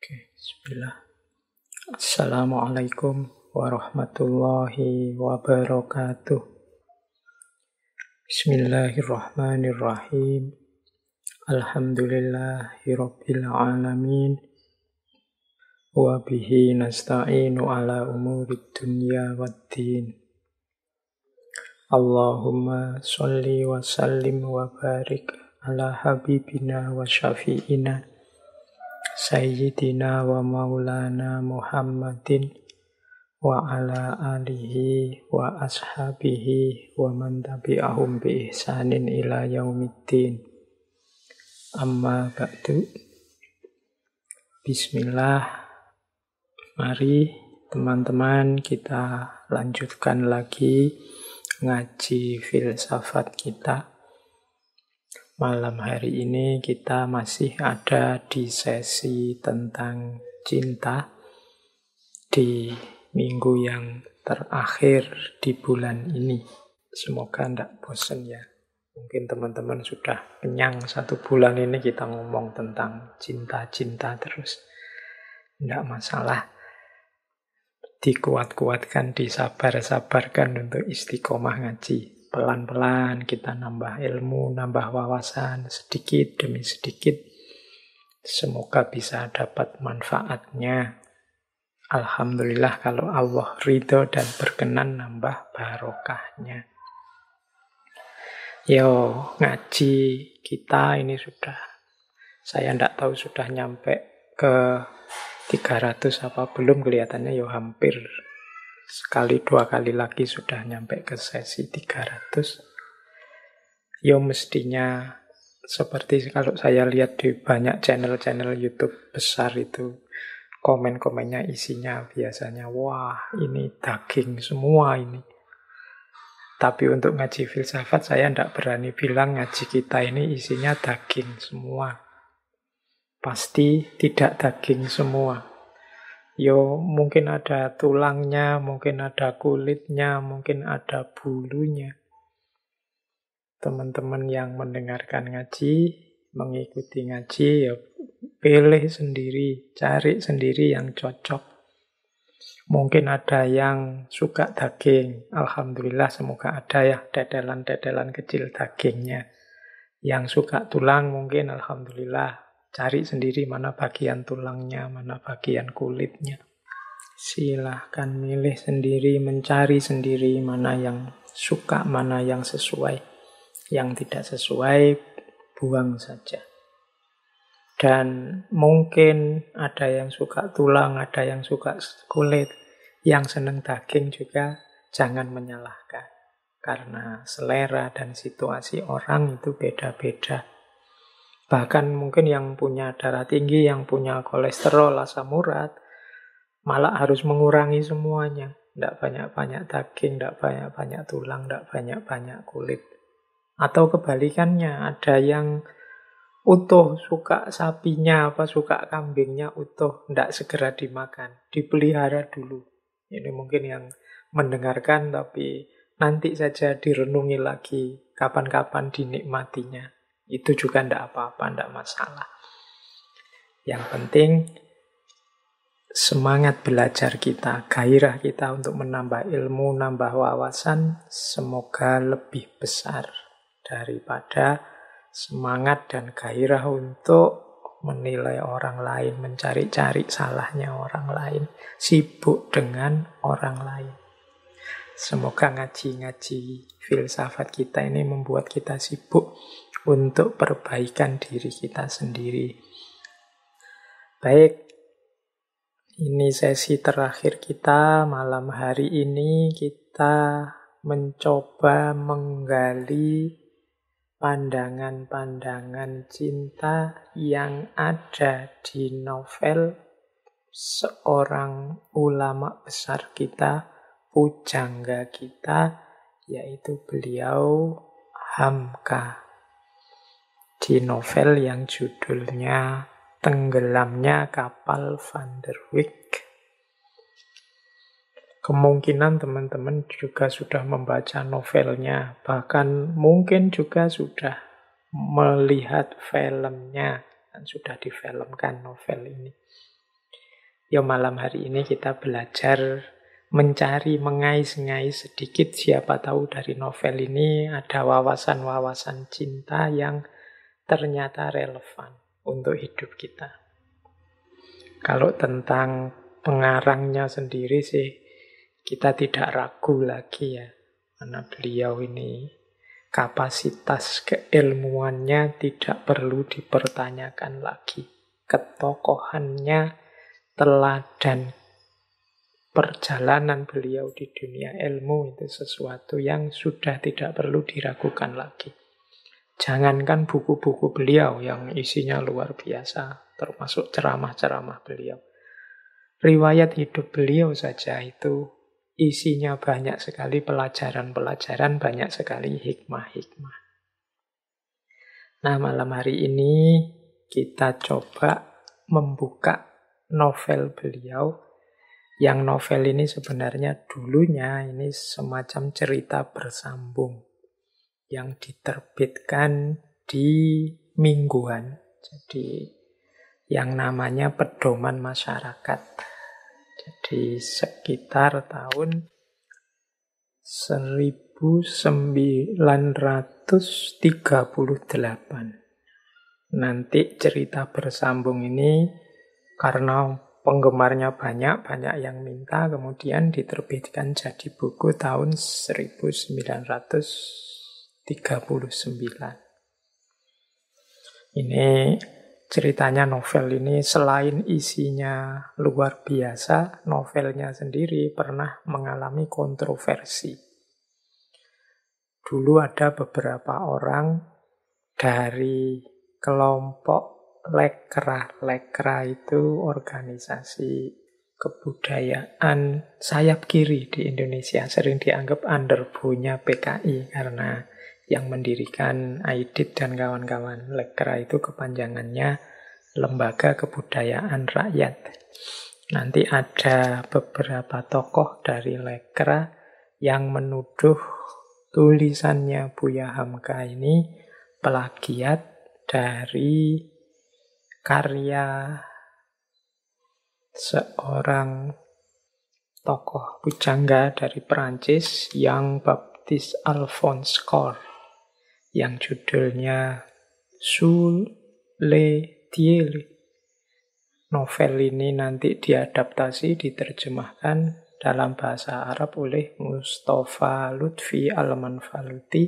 Oke, bismillah. Assalamualaikum warahmatullahi wabarakatuh. Bismillahirrahmanirrahim. Alhamdulillahirabbil alamin. Wa bihi nasta'inu ala umurid dunya waddin. Allahumma sholli wa sallim wa barik ala habibina wa syafi'ina Sayyidina wa maulana Muhammadin wa ala alihi wa ashabihi wa man tabi'ahum bi ihsanin ila yaumiddin. Amma ba'du. Bismillah. Mari teman-teman kita lanjutkan lagi ngaji filsafat kita. Malam hari ini kita masih ada di sesi tentang cinta di minggu yang terakhir di bulan ini. Semoga tidak bosan ya. Mungkin teman-teman sudah kenyang 1 bulan ini kita ngomong tentang cinta-cinta terus. Tidak masalah. Dikuat-kuatkan, disabar-sabarkan untuk istiqomah ngaji. Pelan-pelan kita nambah ilmu, nambah wawasan, sedikit demi sedikit. Semoga bisa dapat manfaatnya. Alhamdulillah kalau Allah ridho dan berkenan nambah barokahnya. Yo, ngaji kita ini sudah, saya tidak tahu sudah nyampe ke 300 apa belum, kelihatannya yo hampir. Sekali 2 kali lagi sudah nyampe ke sesi 300. Ya mestinya seperti kalau saya lihat di banyak channel-channel YouTube besar itu, komen-komennya isinya biasanya, wah ini daging semua ini. Tapi untuk ngaji filsafat saya tidak berani bilang ngaji kita ini isinya daging semua. Pasti tidak daging semua. Yo, mungkin ada tulangnya, mungkin ada kulitnya, mungkin ada bulunya. Teman-teman yang mendengarkan ngaji, mengikuti ngaji, ya pilih sendiri, cari sendiri yang cocok. Mungkin ada yang suka daging, alhamdulillah semoga ada ya dedelan-dedelan kecil dagingnya. Yang suka tulang mungkin alhamdulillah. Cari sendiri mana bagian tulangnya, mana bagian kulitnya. Silahkan milih sendiri, mencari sendiri mana yang suka, mana yang sesuai. Yang tidak sesuai, buang saja. Dan mungkin ada yang suka tulang, ada yang suka kulit. Yang senang daging juga jangan menyalahkan. Karena selera dan situasi orang itu beda-beda. Bahkan mungkin yang punya darah tinggi, yang punya kolesterol, asam urat, malah harus mengurangi semuanya. Tidak banyak-banyak daging, tidak banyak-banyak tulang, tidak banyak-banyak kulit. Atau kebalikannya, ada yang utuh, suka sapinya, suka kambingnya utuh, tidak segera dimakan, dipelihara dulu. Ini mungkin yang mendengarkan, tapi nanti saja direnungi lagi, kapan-kapan dinikmatinya. Itu juga tidak apa-apa, tidak masalah. Yang penting semangat belajar kita, gairah kita untuk menambah ilmu, nambah wawasan, semoga lebih besar daripada semangat dan gairah untuk menilai orang lain, mencari-cari salahnya orang lain, sibuk dengan orang lain. Semoga ngaji-ngaji filsafat kita ini membuat kita sibuk untuk perbaikan diri kita sendiri. Baik, ini sesi terakhir kita malam hari ini. Kita mencoba menggali pandangan-pandangan cinta yang ada di novel seorang ulama besar kita, pujangga kita, yaitu beliau Hamka. Di novel yang judulnya Tenggelamnya Kapal Van der Wijk. Kemungkinan teman-teman juga sudah membaca novelnya, bahkan mungkin juga sudah melihat filmnya, dan sudah difilmkan novel ini. Ya malam hari ini kita belajar mencari, mengais-ngais sedikit, siapa tahu dari novel ini ada wawasan-wawasan cinta yang ternyata relevan untuk hidup kita. Kalau tentang pengarangnya sendiri sih, kita tidak ragu lagi ya, karena beliau ini kapasitas keilmuannya tidak perlu dipertanyakan lagi. Ketokohannya, teladan perjalanan beliau di dunia ilmu itu sesuatu yang sudah tidak perlu diragukan lagi. Jangankan buku-buku beliau yang isinya luar biasa, termasuk ceramah-ceramah beliau. Riwayat hidup beliau saja itu isinya banyak sekali pelajaran-pelajaran, banyak sekali hikmah-hikmah. Nah, malam hari ini kita coba membuka novel beliau. Yang novel ini sebenarnya dulunya ini semacam cerita bersambung yang diterbitkan di mingguan. Jadi yang namanya Pedoman Masyarakat. Jadi sekitar tahun 1938. Nanti cerita bersambung ini karena penggemarnya banyak yang minta, kemudian diterbitkan jadi buku tahun 1939. Ini ceritanya novel ini selain isinya luar biasa, novelnya sendiri pernah mengalami kontroversi. Dulu ada beberapa orang dari kelompok Lekra. Lekra itu organisasi kebudayaan sayap kiri di Indonesia. Sering dianggap underbow-nya PKI karena yang mendirikan Aidit dan kawan-kawan. Lekra itu kepanjangannya Lembaga Kebudayaan Rakyat. Nanti ada beberapa tokoh dari Lekra yang menuduh tulisannya Buya Hamka ini plagiat dari karya seorang tokoh pujangga dari Perancis yang Baptiste Alphonse Cor yang judulnya Sous les Tilleuls. Novel ini nanti diadaptasi, diterjemahkan dalam bahasa Arab oleh Mustafa Lutfi Al-Manfaluti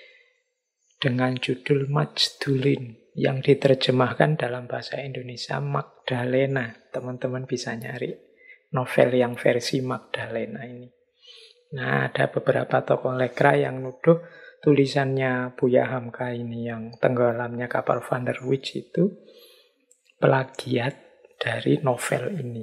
dengan judul Majdulin, yang diterjemahkan dalam bahasa Indonesia Magdalena. Teman-teman bisa nyari novel yang versi Magdalena ini. Nah, ada beberapa tokoh Lekra yang nuduh tulisannya Buya Hamka ini yang tenggelamnya kapal Van der Wijk itu plagiat dari novel ini.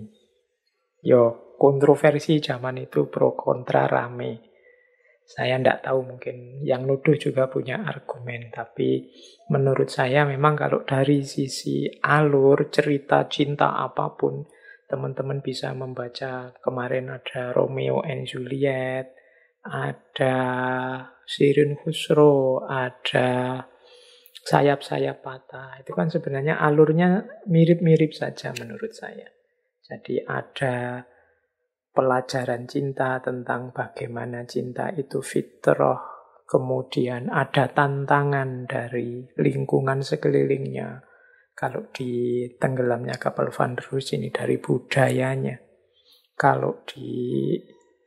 Yo, kontroversi zaman itu pro kontra rame. Saya tidak tahu, mungkin yang nuduh juga punya argumen. Tapi menurut saya memang kalau dari sisi alur, cerita cinta apapun, teman-teman bisa membaca kemarin ada Romeo and Juliet, ada Shirin Khusro, ada Sayap-sayap patah. Itu kan sebenarnya alurnya mirip-mirip saja menurut saya. Jadi ada pelajaran cinta tentang bagaimana cinta itu fitrah, kemudian ada tantangan dari lingkungan sekelilingnya. Kalau di tenggelamnya kapal Van der Wijk ini dari budayanya. Kalau di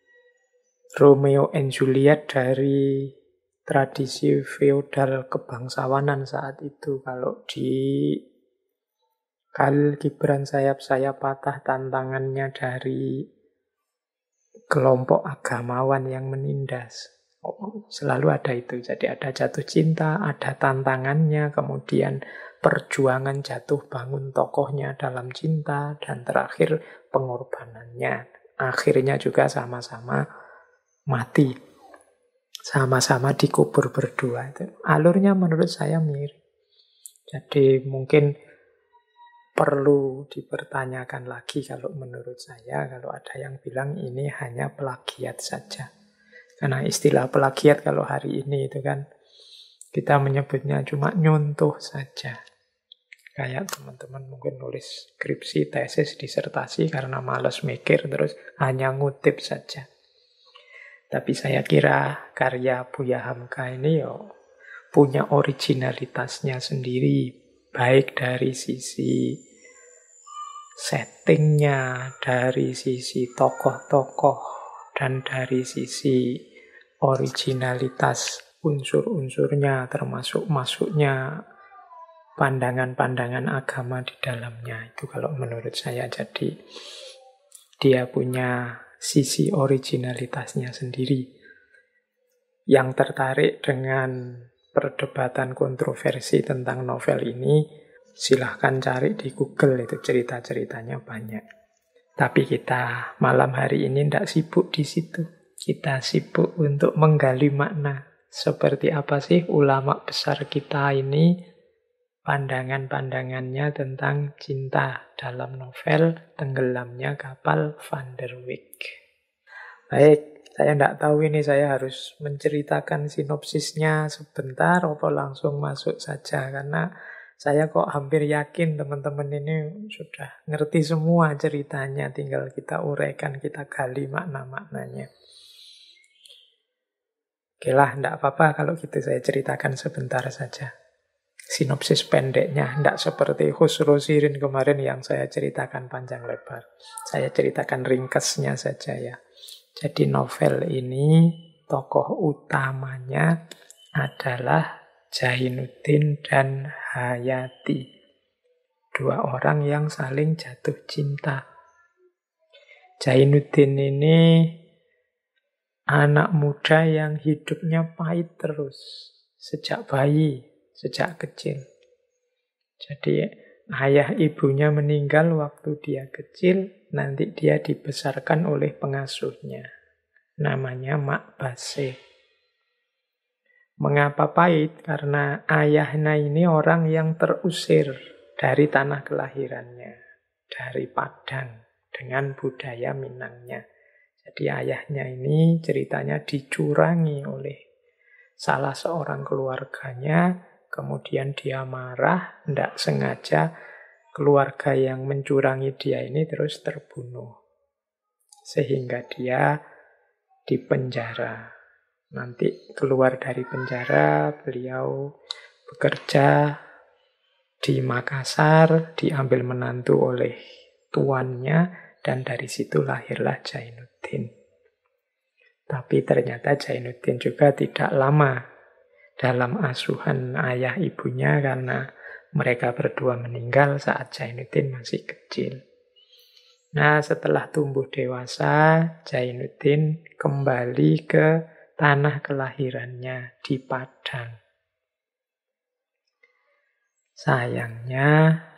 Romeo and Juliet dari tradisi feodal kebangsawanan saat itu. Kalau di Khalil Gibran sayap-sayap patah, tantangannya dari kelompok agamawan yang menindas. Selalu ada itu. Jadi ada jatuh cinta, ada tantangannya, kemudian perjuangan jatuh bangun tokohnya dalam cinta, dan terakhir pengorbanannya. Akhirnya juga sama-sama mati. Sama-sama dikubur berdua. Itu alurnya menurut saya mirip. Jadi mungkin perlu dipertanyakan lagi kalau menurut saya, kalau ada yang bilang ini hanya plagiat saja. Karena istilah plagiat kalau hari ini itu kan kita menyebutnya cuma nyontoh saja. Kayak teman-teman mungkin nulis skripsi, tesis, disertasi karena malas mikir terus hanya ngutip saja. Tapi saya kira karya Buya Hamka ini punya originalitasnya sendiri, baik dari sisi settingnya, dari sisi tokoh-tokoh, dan dari sisi originalitas unsur-unsurnya, termasuk masuknya pandangan-pandangan agama di dalamnya. Itu kalau menurut saya, jadi dia punya sisi originalitasnya sendiri. Yang tertarik dengan perdebatan kontroversi tentang novel ini, silahkan cari di Google, itu cerita-ceritanya banyak. Tapi kita malam hari ini tidak sibuk di situ. Kita sibuk untuk menggali makna. Seperti apa sih ulama besar kita ini, pandangan-pandangannya tentang cinta dalam novel Tenggelamnya Kapal Van der Wijk. Baik, saya tidak tahu ini saya harus menceritakan sinopsisnya sebentar atau langsung masuk saja, karena saya kok hampir yakin teman-teman ini sudah ngerti semua ceritanya, tinggal kita uraikan, kita gali makna-maknanya. Oke lah, tidak apa-apa kalau gitu saya ceritakan sebentar saja. Sinopsis pendeknya, tidak seperti Khusro Shirin kemarin yang saya ceritakan panjang lebar. Saya ceritakan ringkasnya saja ya. Jadi novel ini tokoh utamanya adalah Jainuddin dan Hayati. Dua orang yang saling jatuh cinta. Jainuddin ini anak muda yang hidupnya pahit terus. Sejak bayi, sejak kecil. Jadi ayah ibunya meninggal waktu dia kecil, nanti dia dibesarkan oleh pengasuhnya. Namanya Mak Basih. Mengapa pahit? Karena ayahnya ini orang yang terusir dari tanah kelahirannya, dari Padang, dengan budaya Minangnya. Jadi ayahnya ini ceritanya dicurangi oleh salah seorang keluarganya, kemudian dia marah, tidak sengaja keluarga yang mencurangi dia ini terus terbunuh. Sehingga dia dipenjara. Nanti keluar dari penjara, beliau bekerja di Makassar, diambil menantu oleh tuannya, dan dari situ lahirlah Jainuddin. Tapi ternyata Jainuddin juga tidak lama dalam asuhan ayah ibunya karena mereka berdua meninggal saat Jainuddin masih kecil. Nah, setelah tumbuh dewasa, Jainuddin kembali ke tanah kelahirannya di Padang. Sayangnya,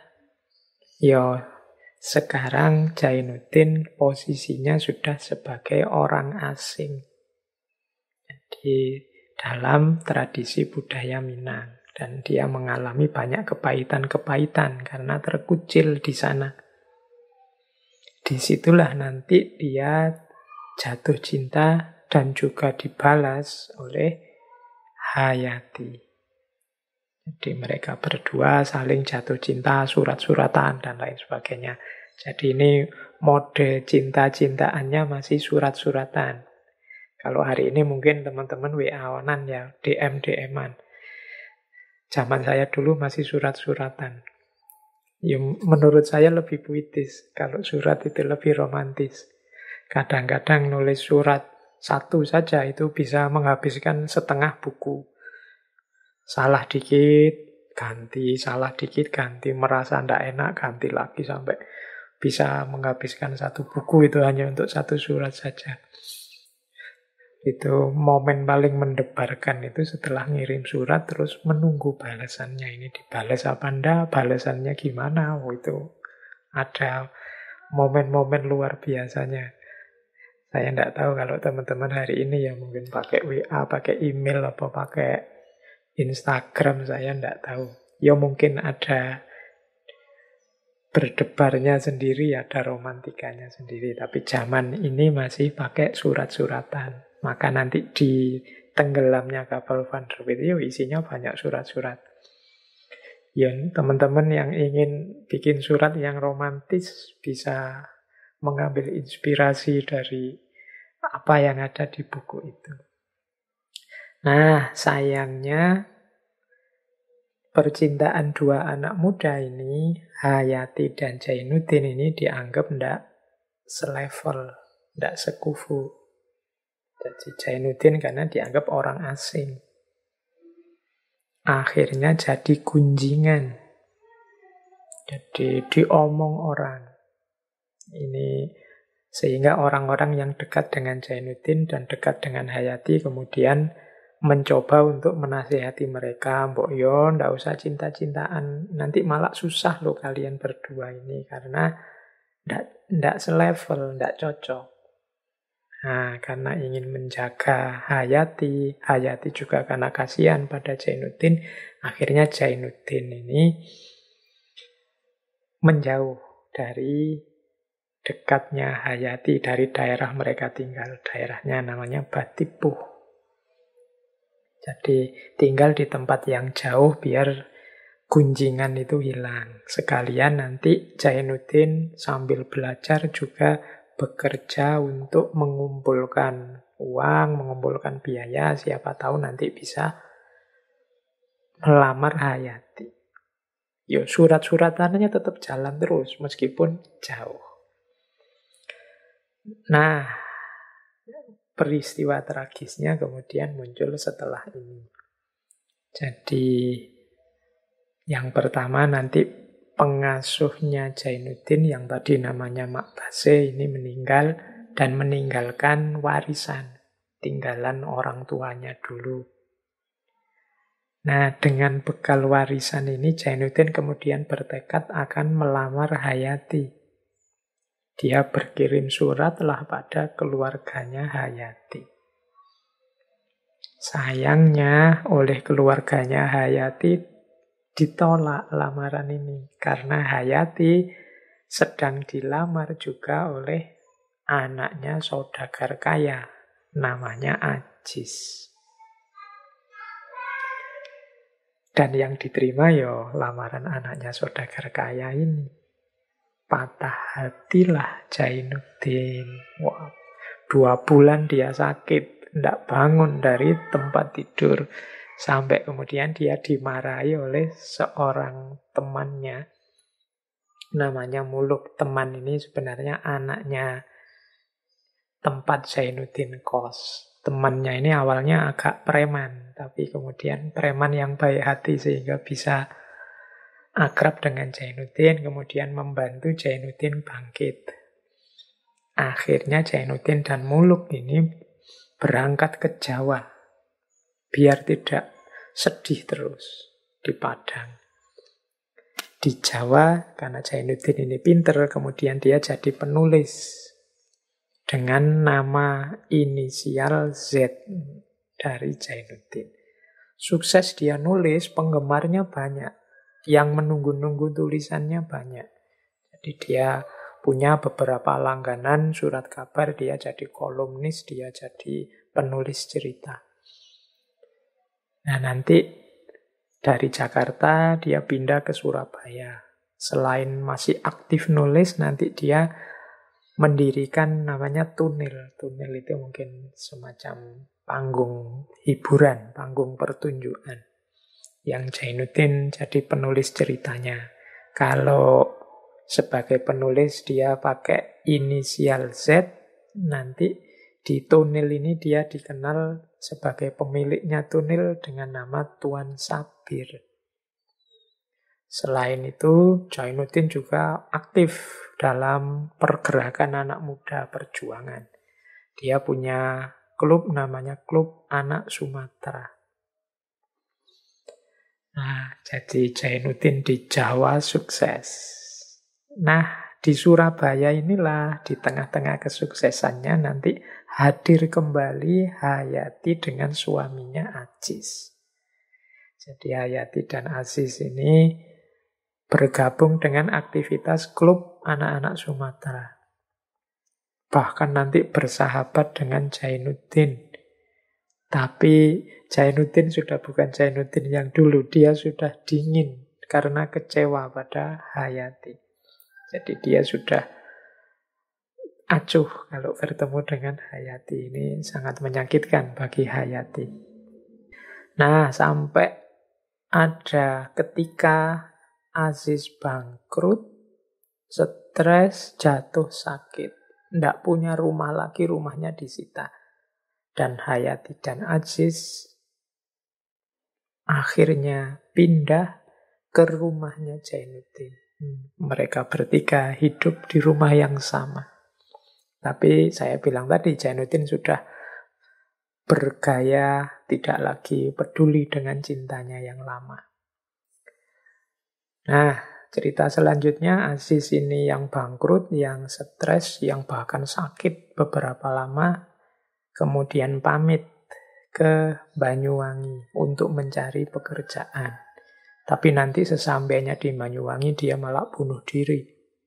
sekarang Jainuddin posisinya sudah sebagai orang asing. Jadi dalam tradisi budaya Minang. Dan dia mengalami banyak kepahitan-kepahitan karena terkucil di sana. Disitulah nanti dia jatuh cinta dan juga dibalas oleh Hayati. Jadi mereka berdua saling jatuh cinta, surat-suratan, dan lain sebagainya. Jadi ini mode cinta-cintaannya masih surat-suratan. Kalau hari ini mungkin teman-teman WA-anan ya, DM-DM-an. Zaman saya dulu masih surat-suratan. Ya, menurut saya lebih puitis. Kalau surat itu lebih romantis. Kadang-kadang nulis surat satu saja itu bisa menghabiskan setengah buku. Salah dikit, ganti. Salah dikit, ganti. Merasa tidak enak, ganti lagi. Sampai bisa menghabiskan satu buku itu hanya untuk satu surat saja. Itu momen paling mendebarkan itu setelah ngirim surat terus menunggu balasannya. Ini dibalas apa enggak, balasannya gimana. Itu ada momen-momen luar biasanya. Saya enggak tahu kalau teman-teman hari ini ya mungkin pakai WA, pakai email, apa pakai Instagram, saya enggak tahu. Ya mungkin ada berdebarnya sendiri, ada romantikanya sendiri. Tapi zaman ini masih pakai surat-suratan. Maka nanti di Tenggelamnya Kapal Van der Wijk isinya banyak surat-surat. Ya, teman-teman yang ingin bikin surat yang romantis bisa mengambil inspirasi dari apa yang ada di buku itu. Nah, sayangnya percintaan dua anak muda ini, Hayati dan Jainuddin ini dianggap tidak selevel, tidak sekufu. Jadi Jainuddin karena dianggap orang asing. Akhirnya jadi gunjingan. Jadi diomong orang. Ini sehingga orang-orang yang dekat dengan Jainuddin dan dekat dengan Hayati kemudian mencoba untuk menasihati mereka, mbok yo ndak usah cinta-cintaan, nanti malah susah loh kalian berdua ini karena ndak selevel, ndak cocok. Nah, karena ingin menjaga Hayati, Hayati juga karena kasihan pada Jainuddin, akhirnya Jainuddin ini menjauh dari dekatnya Hayati, dari daerah mereka tinggal. Daerahnya namanya Batipuh. Jadi tinggal di tempat yang jauh biar gunjingan itu hilang. Sekalian nanti Jainuddin sambil belajar juga bekerja untuk mengumpulkan uang, mengumpulkan biaya. Siapa tahu nanti bisa melamar Hayati. Yo, surat-suratannya tetap jalan terus meskipun jauh. Nah, peristiwa tragisnya kemudian muncul setelah ini. Jadi yang pertama nanti pengasuhnya Jainuddin yang tadi namanya Mak Base ini meninggal dan meninggalkan warisan, tinggalan orang tuanya dulu. Nah, dengan bekal warisan ini Jainuddin kemudian bertekad akan melamar Hayati. Dia berkirim suratlah pada keluarganya Hayati. Sayangnya oleh keluarganya Hayati ditolak lamaran ini. Karena Hayati sedang dilamar juga oleh anaknya saudagar kaya. Namanya Ajis. Dan yang diterima ya lamaran anaknya saudagar kaya ini. Patah hatilah Jainuddin. Wah, 2 bulan dia sakit, tidak bangun dari tempat tidur. Sampai kemudian dia dimarahi oleh seorang temannya. Namanya Muluk. Teman ini sebenarnya anaknya tempat Jainuddin kos. Temannya ini awalnya agak preman, tapi kemudian preman yang baik hati sehingga bisa akrab dengan Jainuddin, kemudian membantu Jainuddin bangkit. Akhirnya Jainuddin dan Muluk ini berangkat ke Jawa, biar tidak sedih terus di Padang. Di Jawa, karena Jainuddin ini pinter, kemudian dia jadi penulis dengan nama inisial Z dari Jainuddin. Sukses dia nulis, penggemarnya banyak. Yang menunggu-nunggu tulisannya banyak. Jadi dia punya beberapa langganan surat kabar, dia jadi kolumnis, dia jadi penulis cerita. Nah, nanti dari Jakarta dia pindah ke Surabaya. Selain masih aktif nulis, nanti dia mendirikan namanya Tunil. Tunil itu mungkin semacam panggung hiburan, panggung pertunjukan. Yang Jainuddin jadi penulis ceritanya. Kalau sebagai penulis dia pakai inisial Z, nanti di Tunil ini dia dikenal sebagai pemiliknya Tunil dengan nama Tuan Sabir. Selain itu, Jainuddin juga aktif dalam pergerakan anak muda perjuangan. Dia punya klub namanya Klub Anak Sumatera. Nah, jadi Jainuddin di Jawa sukses. Nah, di Surabaya inilah, di tengah-tengah kesuksesannya nanti hadir kembali Hayati dengan suaminya Ajis. Jadi Hayati dan Ajis ini bergabung dengan aktivitas klub anak-anak Sumatera. Bahkan nanti bersahabat dengan Jainuddin. Tapi Jainuddin sudah bukan Jainuddin yang dulu, dia sudah dingin karena kecewa pada Hayati. Jadi dia sudah acuh kalau bertemu dengan Hayati. Ini sangat menyakitkan bagi Hayati. Nah, sampai ada ketika Aziz bangkrut, stres, jatuh sakit. Tidak punya rumah lagi, rumahnya disita. Dan Hayati dan Aziz akhirnya pindah ke rumahnya Jainuddin. Mereka bertiga hidup di rumah yang sama. Tapi saya bilang tadi, Jainuddin sudah bergaya, tidak lagi peduli dengan cintanya yang lama. Nah, cerita selanjutnya, Aziz ini yang bangkrut, yang stres, yang bahkan sakit beberapa lama, kemudian pamit ke Banyuwangi untuk mencari pekerjaan. Tapi nanti sesampainya di Banyuwangi dia malah bunuh diri.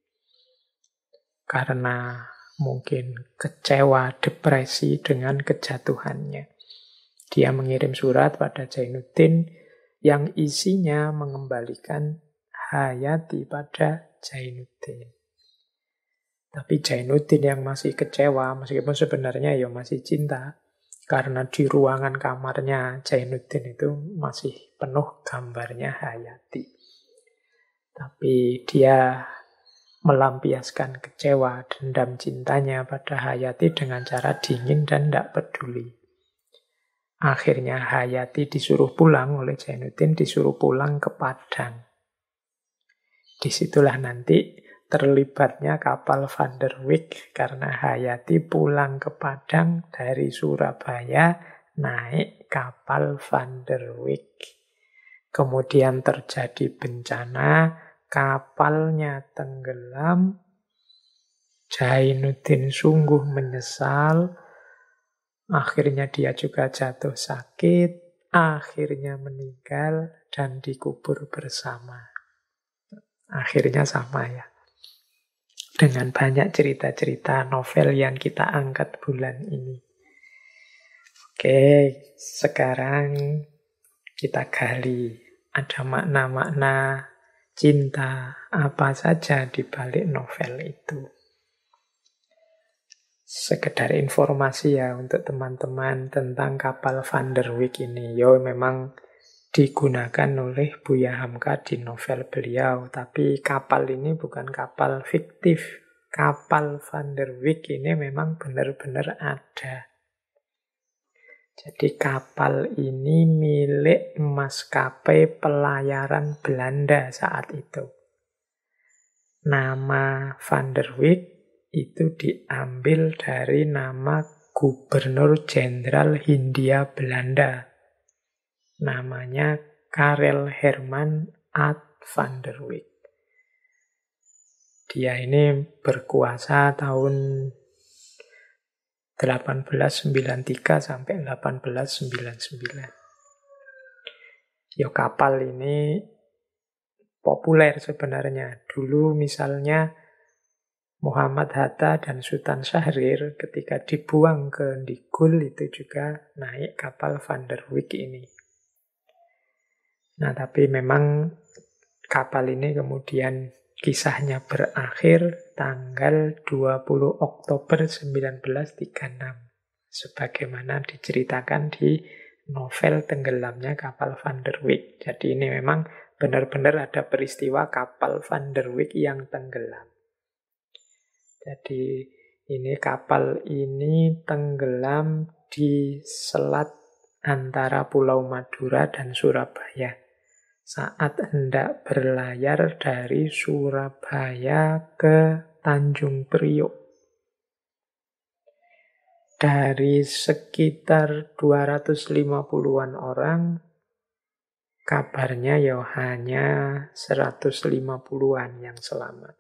Karena mungkin kecewa, depresi dengan kejatuhannya. Dia mengirim surat pada Jainuddin yang isinya mengembalikan Hayati pada Jainuddin. Tapi Jainuddin yang masih kecewa, meskipun sebenarnya ya masih cinta, karena di ruangan kamarnya Jainuddin itu masih penuh gambarnya Hayati. Tapi dia melampiaskan kecewa, dendam cintanya pada Hayati dengan cara dingin dan tidak peduli. Akhirnya Hayati disuruh pulang oleh Jainuddin, disuruh pulang ke Padang. Disitulah nanti terlibatnya kapal Van der Wijk, karena Hayati pulang ke Padang dari Surabaya naik kapal Van der Wijk. Kemudian terjadi bencana, kapalnya tenggelam, Jainuddin sungguh menyesal, akhirnya dia juga jatuh sakit, akhirnya meninggal dan dikubur bersama. Akhirnya sama ya. Dengan banyak cerita-cerita novel yang kita angkat bulan ini. Oke, sekarang kita gali. Ada makna-makna cinta apa saja di balik novel itu. Sekedar informasi ya untuk teman-teman tentang kapal Van der Wijk ini. Yo, memang digunakan oleh Buya Hamka di novel beliau. Tapi kapal ini bukan kapal fiktif. Kapal Van der Wijk ini memang benar-benar ada. Jadi kapal ini milik maskapai pelayaran Belanda saat itu. Nama Van der Wijk itu diambil dari nama Gubernur Jenderal Hindia Belanda. Namanya Karel Herman Ad van der Wijk. Dia ini berkuasa tahun 1893 sampai 1899. Ya, kapal ini populer sebenarnya. Dulu misalnya Muhammad Hatta dan Sultan Syahrir ketika dibuang ke Ndigul itu juga naik kapal Van der Wijk ini. Nah, tapi memang kapal ini kemudian kisahnya berakhir tanggal 20 Oktober 1936. Sebagaimana diceritakan di novel Tenggelamnya Kapal Van der Wijk. Jadi ini memang benar-benar ada peristiwa kapal Van der Wijk yang tenggelam. Jadi ini kapal ini tenggelam di selat antara Pulau Madura dan Surabaya. Saat hendak berlayar dari Surabaya ke Tanjung Priok. Dari sekitar 250-an orang, kabarnya ya hanya 150-an yang selamat.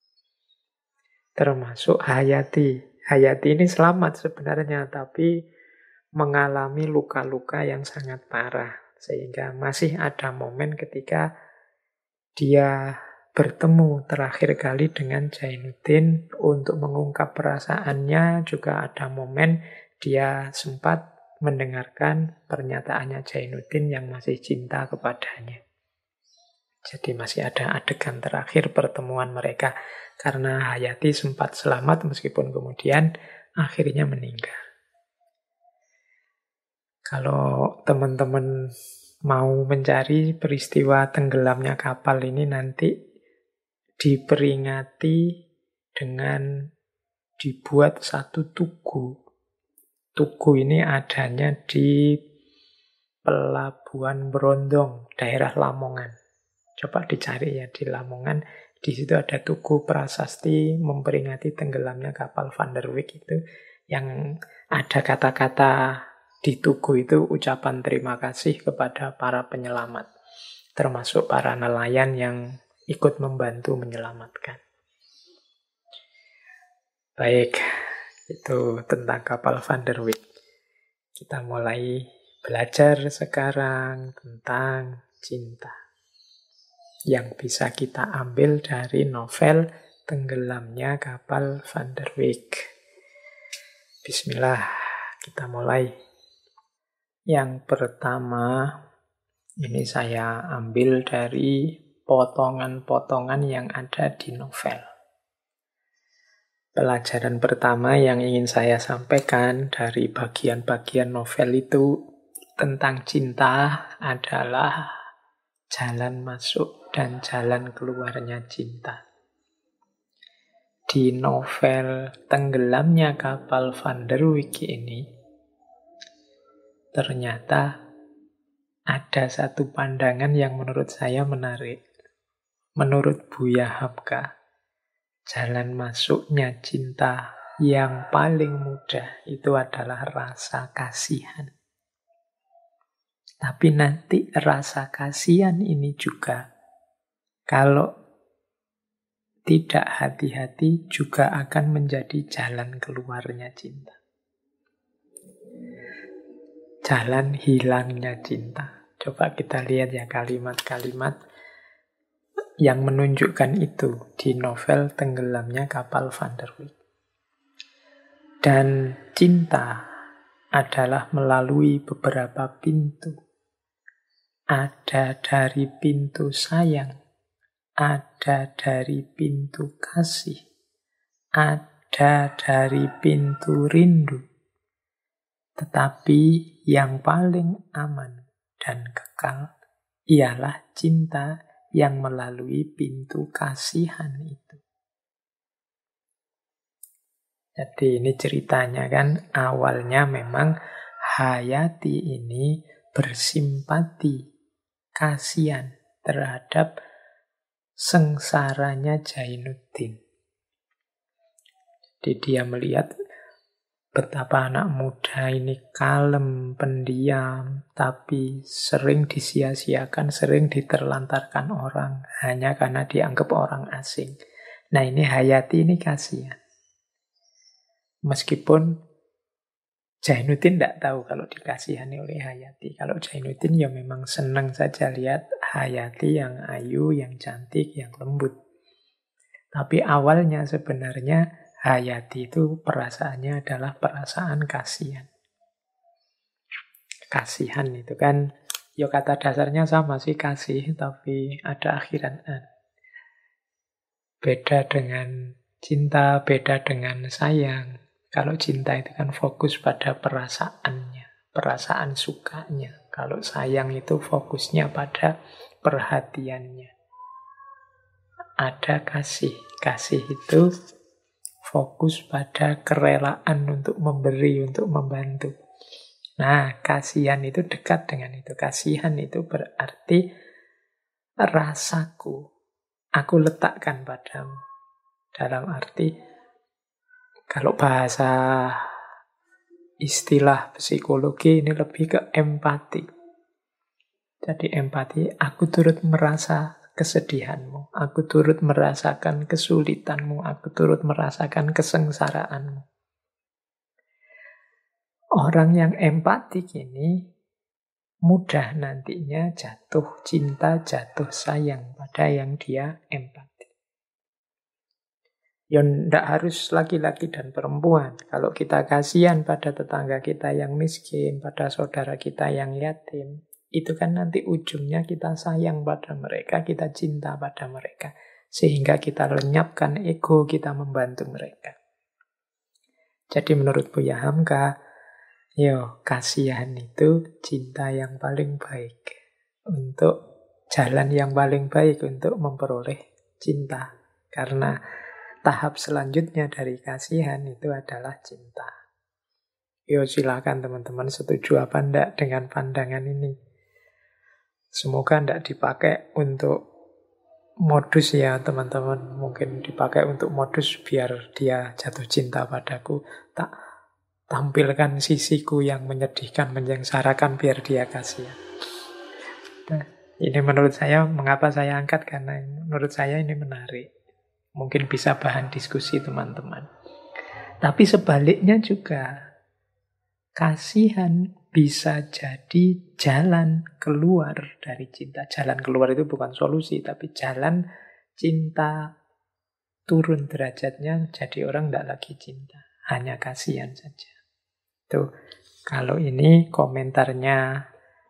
Termasuk Hayati. Hayati ini selamat sebenarnya, tapi mengalami luka-luka yang sangat parah. Sehingga masih ada momen ketika dia bertemu terakhir kali dengan Jainuddin untuk mengungkap perasaannya. Juga ada momen dia sempat mendengarkan pernyataannya Jainuddin yang masih cinta kepadanya. Jadi masih ada adegan terakhir pertemuan mereka. Karena Hayati sempat selamat meskipun kemudian akhirnya meninggal. Kalau teman-teman mau mencari peristiwa tenggelamnya kapal ini nanti diperingati dengan dibuat satu tugu. Tugu ini adanya di Pelabuhan Brondong, daerah Lamongan. Coba dicari ya di Lamongan. Di situ ada tugu prasasti memperingati tenggelamnya kapal Van der Wijk itu. Yang ada kata-kata di tugu itu ucapan terima kasih kepada para penyelamat. Termasuk para nelayan yang ikut membantu menyelamatkan. Baik, itu tentang kapal Van der Wijk. Kita mulai belajar sekarang tentang cinta. Yang bisa kita ambil dari novel Tenggelamnya Kapal Van der Wijk. Bismillah, kita mulai. Yang pertama, ini saya ambil dari potongan-potongan yang ada di novel. Pelajaran pertama yang ingin saya sampaikan dari bagian-bagian novel itu tentang cinta adalah jalan masuk dan jalan keluarnya cinta. Di novel Tenggelamnya Kapal Van der Wijk ini, ternyata ada satu pandangan yang menurut saya menarik. Menurut Buya Hamka, jalan masuknya cinta yang paling mudah itu adalah rasa kasihan. Tapi nanti rasa kasihan ini juga, kalau tidak hati-hati, juga akan menjadi jalan keluarnya cinta. Jalan hilangnya cinta. Coba kita lihat ya kalimat-kalimat yang menunjukkan itu di novel Tenggelamnya Kapal Van der Wijk. Dan cinta adalah melalui beberapa pintu. Ada dari pintu sayang, ada dari pintu kasih, ada dari pintu rindu. Tetapi yang paling aman dan kekal ialah cinta yang melalui pintu kasihan itu. Jadi ini ceritanya kan, awalnya memang Hayati ini bersimpati, kasihan terhadap sengsaranya Jainuddin. Jadi dia melihat betapa anak muda ini kalem, pendiam, tapi sering disia-siakan, sering diterlantarkan orang hanya karena dianggap orang asing. Nah ini Hayati ini kasihan. Meskipun Jainuddin tidak tahu kalau dikasihani oleh Hayati. Kalau Jainuddin ya memang senang saja lihat Hayati yang ayu, yang cantik, yang lembut. Tapi awalnya sebenarnya Hayati itu perasaannya adalah perasaan kasihan. Kasihan itu kan, ya kata dasarnya sama sih, kasih, tapi ada akhiran an. Beda dengan cinta, beda dengan sayang. Kalau cinta itu kan fokus pada perasaannya, perasaan sukanya. Kalau sayang itu fokusnya pada perhatiannya. Ada kasih. Kasih itu fokus pada kerelaan untuk memberi, untuk membantu. Nah, kasihan itu dekat dengan itu. Kasihan itu berarti rasaku, aku letakkan padamu. Dalam arti, kalau bahasa istilah psikologi ini lebih ke empati. Jadi empati, aku turut merasa kesedihanmu, aku turut merasakan kesulitanmu, aku turut merasakan kesengsaraanmu. Orang yang empatik ini mudah nantinya jatuh cinta, jatuh sayang pada yang dia empati. Ya tidak harus laki-laki dan perempuan. Kalau kita kasihan pada tetangga kita yang miskin, pada saudara kita yang yatim, Itu kan nanti ujungnya kita sayang pada mereka, kita cinta pada mereka. Sehingga kita lenyapkan ego, kita membantu mereka. Jadi menurut Buya Hamka, kasihan itu cinta yang paling baik. Untuk jalan yang paling baik untuk memperoleh cinta. Karena tahap selanjutnya dari kasihan itu adalah cinta. Silakan teman-teman setuju apa enggak dengan pandangan ini. Semoga enggak dipakai untuk modus ya teman-teman. Mungkin dipakai untuk modus biar dia jatuh cinta padaku. Tak tampilkan sisiku yang menyedihkan, menyengsarakan biar dia kasihan. Nah, ini menurut saya, mengapa saya angkat? Karena menurut saya ini menarik. Mungkin bisa bahan diskusi teman-teman. Tapi sebaliknya juga, kasihan bisa jadi jalan keluar dari cinta. Jalan keluar itu bukan solusi, tapi jalan cinta turun derajatnya, jadi orang tidak lagi cinta. Hanya kasihan saja. Tuh, kalau ini komentarnya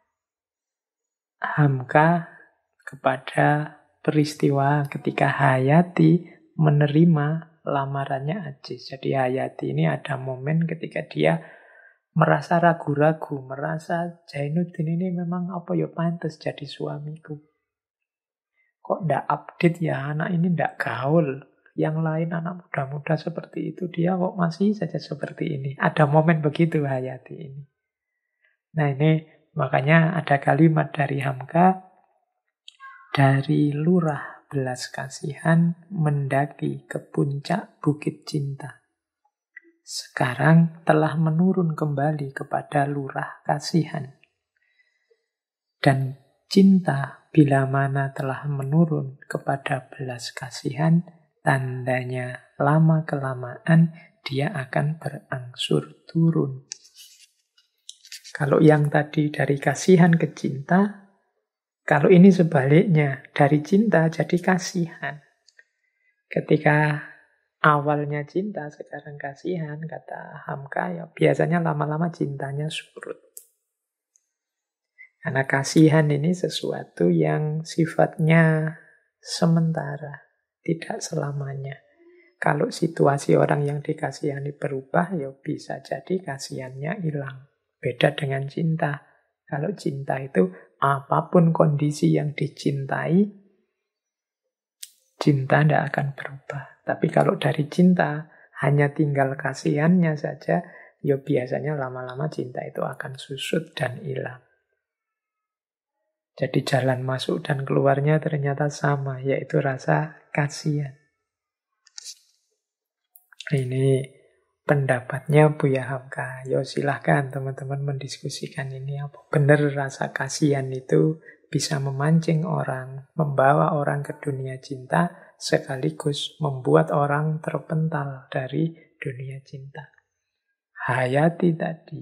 Hamka kepada peristiwa ketika Hayati menerima lamarannya Ajis. Jadi Hayati ini ada momen ketika dia merasa ragu-ragu, merasa Jainuddin ini memang pantas jadi suamiku. Kok ndak update ya, anak ini ndak gaul. Yang lain anak muda-muda seperti itu, dia kok masih saja seperti ini. Ada momen begitu Hayati ini. Nah ini makanya ada kalimat dari Hamka, dari lurah belas kasihan mendaki ke puncak bukit cinta. Sekarang telah menurun kembali kepada lurah kasihan. Dan cinta bila mana telah menurun kepada belas kasihan, tandanya lama-kelamaan dia akan berangsur turun. Kalau yang tadi dari kasihan ke cinta, kalau ini sebaliknya, dari cinta jadi kasihan. Ketika awalnya cinta, sekarang kasihan, kata Hamka, biasanya lama-lama cintanya surut. Karena kasihan ini sesuatu yang sifatnya sementara, tidak selamanya. Kalau situasi orang yang dikasihani berubah, bisa jadi kasihannya hilang. Beda dengan cinta. Kalau cinta itu apapun kondisi yang dicintai, cinta tidak akan berubah. Tapi kalau dari cinta hanya tinggal kasihannya saja, biasanya lama-lama cinta itu akan susut dan hilang. Jadi jalan masuk dan keluarnya ternyata sama, yaitu rasa kasihan. Ini pendapatnya Buya Hamka. Silahkan teman-teman mendiskusikan ini. Apa benar rasa kasihan itu bisa memancing orang, membawa orang ke dunia cinta, sekaligus membuat orang terpental dari dunia cinta. Hayati tadi,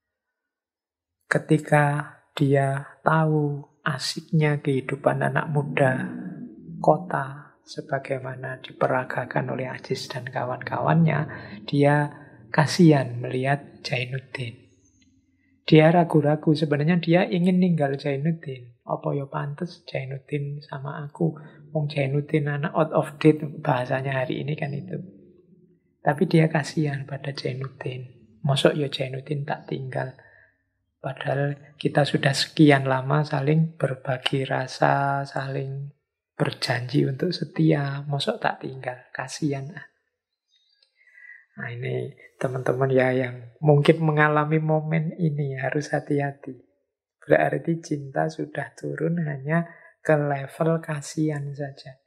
ketika dia tahu asiknya kehidupan anak muda kota, sebagaimana diperagakan oleh Ajis dan kawan-kawannya, dia kasihan melihat Jainuddin. Dia ragu-ragu, sebenarnya dia ingin ninggal Jainuddin. Apa pantes Jainuddin sama aku? Wong Jainuddin anak out of date, bahasanya hari ini kan itu. Tapi dia kasihan pada Jainuddin. Mosok Jainuddin tak tinggal. Padahal kita sudah sekian lama saling berbagi rasa, saling berjanji untuk setia. Mosok tak tinggal, kasihan. Nah ini teman-teman yang mungkin mengalami momen ini harus hati-hati. Berarti cinta sudah turun hanya ke level kasihan saja.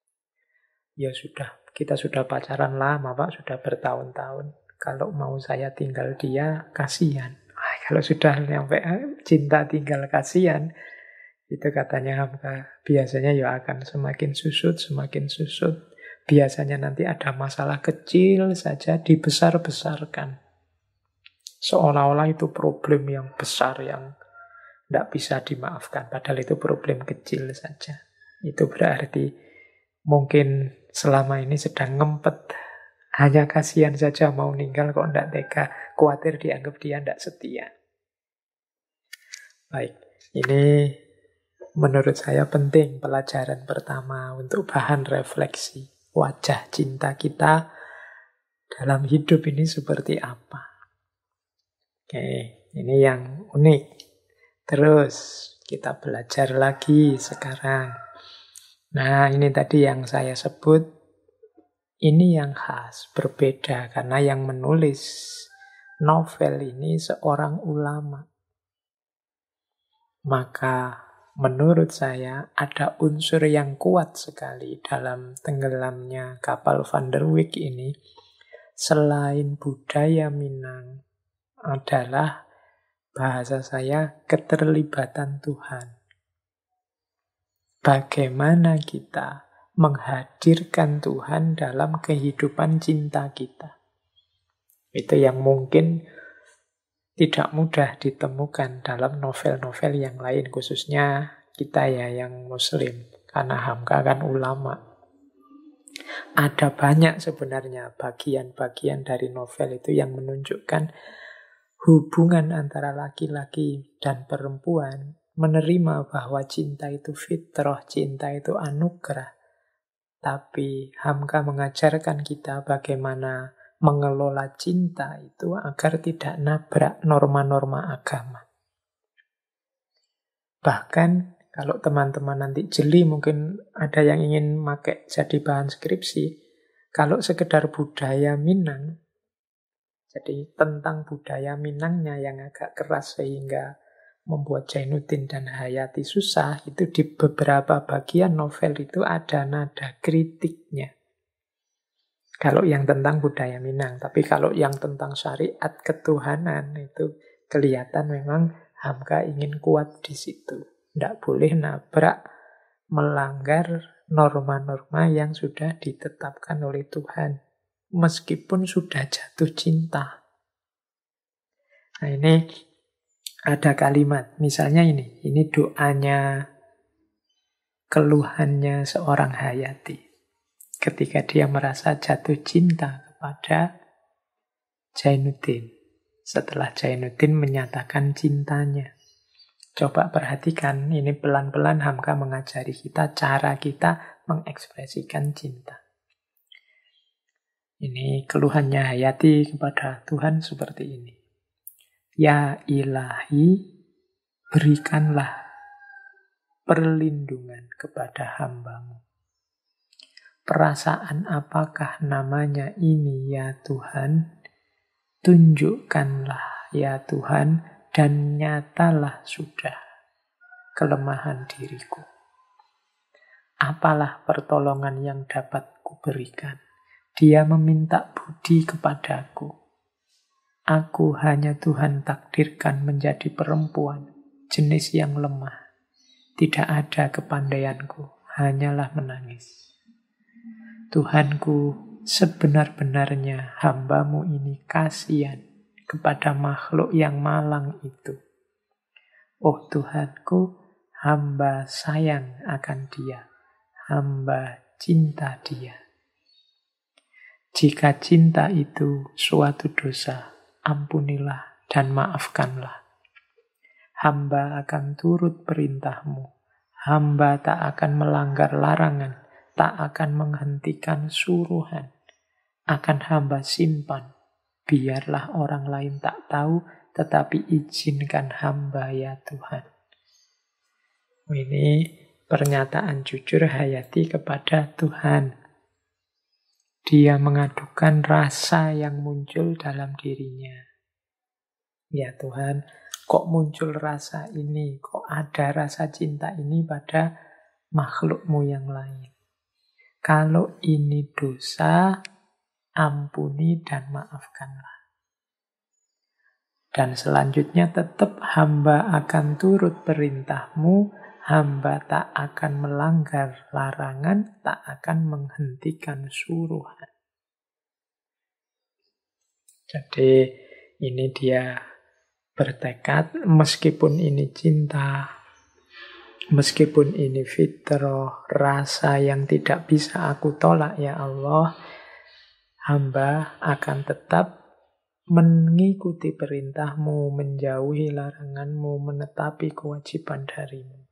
Kita sudah pacaran lama Pak, sudah bertahun-tahun. Kalau mau saya tinggal dia, kasihan. Kalau sudah sampai cinta tinggal kasihan, itu katanya Hamka, biasanya akan semakin susut, semakin susut. Biasanya nanti ada masalah kecil saja dibesar-besarkan. Seolah-olah itu problem yang besar yang tidak bisa dimaafkan. Padahal itu problem kecil saja. Itu berarti mungkin selama ini sedang ngempet. Hanya kasihan saja mau ninggal kok tidak tega. Khawatir dianggap dia tidak setia. Baik, ini menurut saya penting, pelajaran pertama untuk bahan refleksi. Wajah cinta kita dalam hidup ini seperti apa? Oke, ini yang unik. Terus kita belajar lagi sekarang. Nah, ini tadi yang saya sebut, ini yang khas, berbeda, karena yang menulis novel ini seorang ulama. Maka menurut saya ada unsur yang kuat sekali dalam tenggelamnya kapal Van der Wijk ini. Selain budaya Minang adalah, bahasa saya, keterlibatan Tuhan. Bagaimana kita menghadirkan Tuhan dalam kehidupan cinta kita. Itu yang mungkin tidak mudah ditemukan dalam novel-novel yang lain, khususnya kita ya yang Muslim. Karena Hamka kan ulama. Ada banyak sebenarnya bagian-bagian dari novel itu yang menunjukkan hubungan antara laki-laki dan perempuan, menerima bahwa cinta itu fitrah, cinta itu anugerah. Tapi Hamka mengajarkan kita bagaimana mengelola cinta itu agar tidak nabrak norma-norma agama. Bahkan kalau teman-teman nanti jeli, mungkin ada yang ingin pakai jadi bahan skripsi. Kalau sekedar budaya Minang, jadi tentang budaya Minangnya yang agak keras sehingga membuat Jainuddin dan Hayati susah, itu di beberapa bagian novel itu ada nada kritiknya. Kalau yang tentang budaya Minang. Tapi kalau yang tentang syariat ketuhanan itu kelihatan memang Hamka ingin kuat di situ. Tidak boleh nabrak, melanggar norma-norma yang sudah ditetapkan oleh Tuhan. Meskipun sudah jatuh cinta. Nah, ini ada kalimat. Misalnya ini doanya, keluhannya seorang Hayati. Ketika dia merasa jatuh cinta kepada Jainuddin. Setelah Jainuddin menyatakan cintanya. Coba perhatikan, ini pelan-pelan Hamka mengajari kita cara kita mengekspresikan cinta. Ini keluhannya Hayati kepada Tuhan seperti ini. Ya ilahi, berikanlah perlindungan kepada hamba-Mu. Perasaan apakah namanya ini ya Tuhan? Tunjukkanlah ya Tuhan, dan nyatalah sudah kelemahan diriku. Apalah pertolongan yang dapat kuberikan? Dia meminta budi kepadaku. Aku hanya Tuhan takdirkan menjadi perempuan, jenis yang lemah. Tidak ada kepandaianku, hanyalah menangis. Tuhanku, sebenar-benarnya hamba-Mu ini kasihan kepada makhluk yang malang itu. Oh Tuhanku, hamba sayang akan dia, hamba cinta dia. Jika cinta itu suatu dosa, ampunilah dan maafkanlah. Hamba akan turut perintah-Mu. Hamba tak akan melanggar larangan, tak akan menghentikan suruhan. Akan hamba simpan, biarlah orang lain tak tahu, tetapi izinkan hamba ya Tuhan. Ini pernyataan jujur Hayati kepada Tuhan. Dia mengadukan rasa yang muncul dalam dirinya. Ya Tuhan, kok muncul rasa ini? Kok ada rasa cinta ini pada makhluk-Mu yang lain? Kalau ini dosa, ampuni dan maafkanlah. Dan selanjutnya tetap hamba akan turut perintah-Mu, hamba tak akan melanggar larangan, tak akan menghentikan suruhan. Jadi ini dia bertekad, meskipun ini cinta, meskipun ini fitrah, rasa yang tidak bisa aku tolak ya Allah, hamba akan tetap mengikuti perintahmu, menjauhi laranganmu, menetapi kewajiban darimu.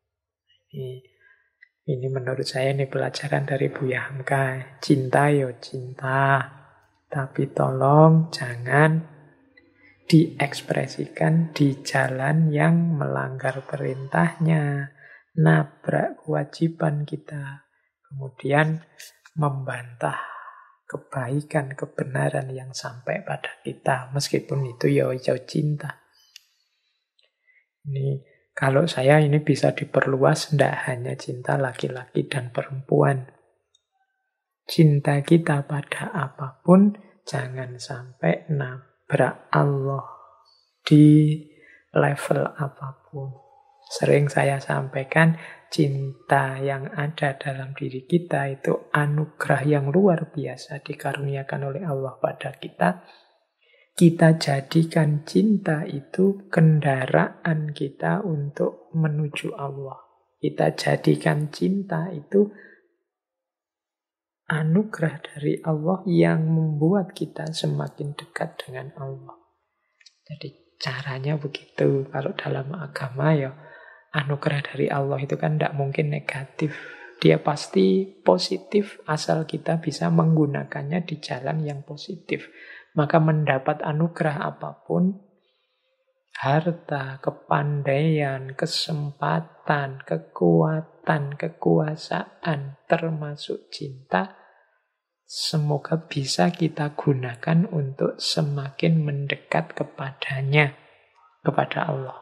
Ini menurut saya ini pelajaran dari Buya Hamka. Cinta yo cinta, tapi tolong jangan diekspresikan di jalan yang melanggar perintahnya, nabrak kewajiban kita, kemudian membantah kebaikan, kebenaran yang sampai pada kita, meskipun itu ya cinta. Ini kalau saya ini bisa diperluas, tidak hanya cinta laki-laki dan perempuan. Cinta kita pada apapun jangan sampai nabrak Allah di level apapun. Sering saya sampaikan, cinta yang ada dalam diri kita itu anugerah yang luar biasa dikaruniakan oleh Allah pada kita. Kita jadikan cinta itu kendaraan kita untuk menuju Allah. Kita jadikan cinta itu anugerah dari Allah yang membuat kita semakin dekat dengan Allah. Jadi caranya begitu. Kalau dalam agama ya anugerah dari Allah itu kan tidak mungkin negatif. Dia pasti positif asal kita bisa menggunakannya di jalan yang positif. Maka mendapat anugerah apapun, harta, kepandaian, kesempatan, kekuatan, kekuasaan, termasuk cinta, semoga bisa kita gunakan untuk semakin mendekat kepadanya, kepada Allah.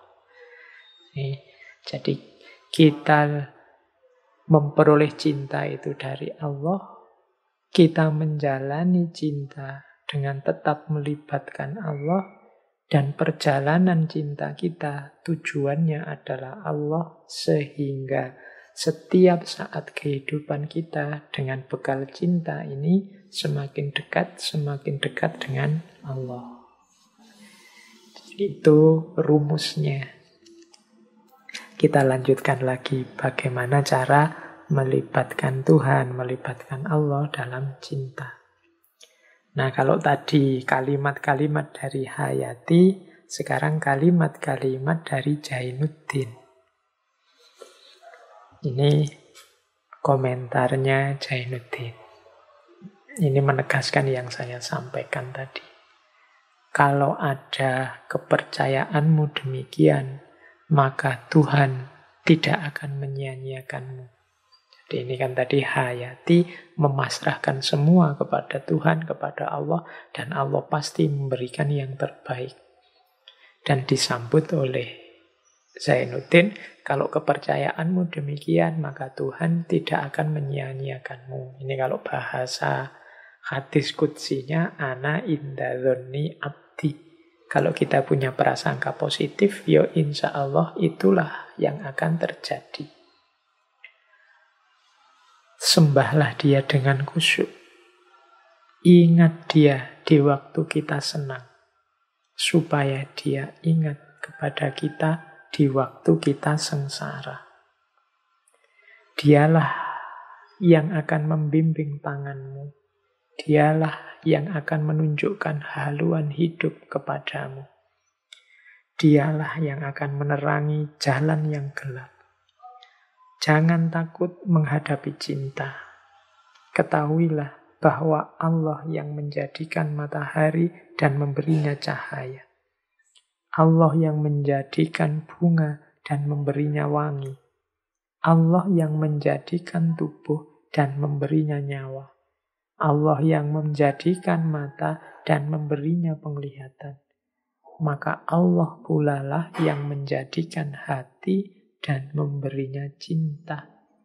Jadi kita memperoleh cinta itu dari Allah, kita menjalani cinta dengan tetap melibatkan Allah, dan perjalanan cinta kita tujuannya adalah Allah, sehingga setiap saat kehidupan kita dengan bekal cinta ini semakin dekat dengan Allah. Itu rumusnya. Kita lanjutkan lagi bagaimana cara melibatkan Tuhan, melibatkan Allah dalam cinta. Nah, kalau tadi kalimat-kalimat dari Hayati, sekarang kalimat-kalimat dari Jainuddin. Ini komentarnya Jainuddin. Ini menegaskan yang saya sampaikan tadi. Kalau ada kepercayaanmu demikian, maka Tuhan tidak akan menyia-nyiakanmu. Jadi ini kan tadi Hayati memasrahkan semua kepada Tuhan, kepada Allah, dan Allah pasti memberikan yang terbaik. Dan disambut oleh Zainuddin, kalau kepercayaanmu demikian, maka Tuhan tidak akan menyia-nyiakanmu. Ini kalau bahasa hadis qudsinya, ana inda dzonni abdi. Kalau kita punya prasangka positif, ya insya Allah itulah yang akan terjadi. Sembahlah dia dengan khusyuk. Ingat dia di waktu kita senang, supaya dia ingat kepada kita di waktu kita sengsara. Dialah yang akan membimbing tanganmu. Dialah yang akan menunjukkan haluan hidup kepadamu. Dialah yang akan menerangi jalan yang gelap. Jangan takut menghadapi cinta. Ketahuilah bahwa Allah yang menjadikan matahari dan memberinya cahaya. Allah yang menjadikan bunga dan memberinya wangi. Allah yang menjadikan tubuh dan memberinya nyawa. Allah yang menjadikan mata dan memberinya penglihatan. Maka Allah pula lah yang menjadikan hati dan memberinya cinta.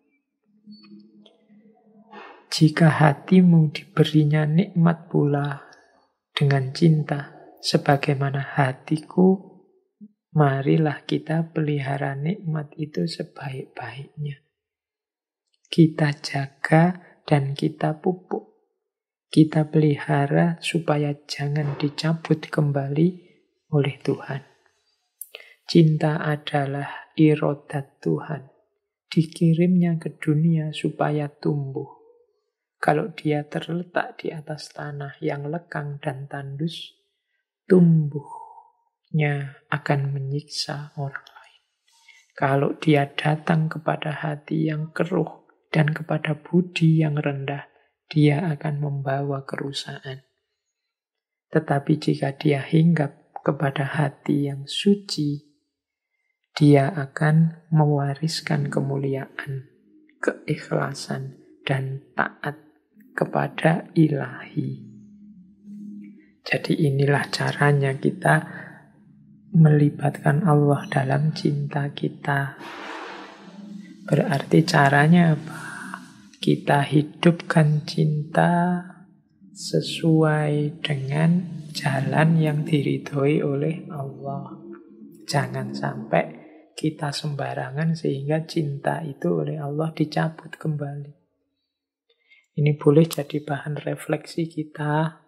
Jika hatimu diberinya nikmat pula dengan cinta, sebagaimana hatiku, marilah kita pelihara nikmat itu sebaik-baiknya. Kita jaga dan kita pupuk. Kita pelihara supaya jangan dicabut kembali oleh Tuhan. Cinta adalah irodat Tuhan. Dikirimnya ke dunia supaya tumbuh. Kalau dia terletak di atas tanah yang lekang dan tandus, tumbuhnya akan menyiksa orang lain. Kalau dia datang kepada hati yang keruh dan kepada budi yang rendah, dia akan membawa kerusakan. Tetapi jika dia hinggap kepada hati yang suci, dia akan mewariskan kemuliaan, keikhlasan, dan taat kepada ilahi. Jadi inilah caranya kita melibatkan Allah dalam cinta kita. Berarti caranya apa? Kita hidupkan cinta sesuai dengan jalan yang diridhoi oleh Allah. Jangan sampai kita sembarangan sehingga cinta itu oleh Allah dicabut kembali. Ini boleh jadi bahan refleksi kita.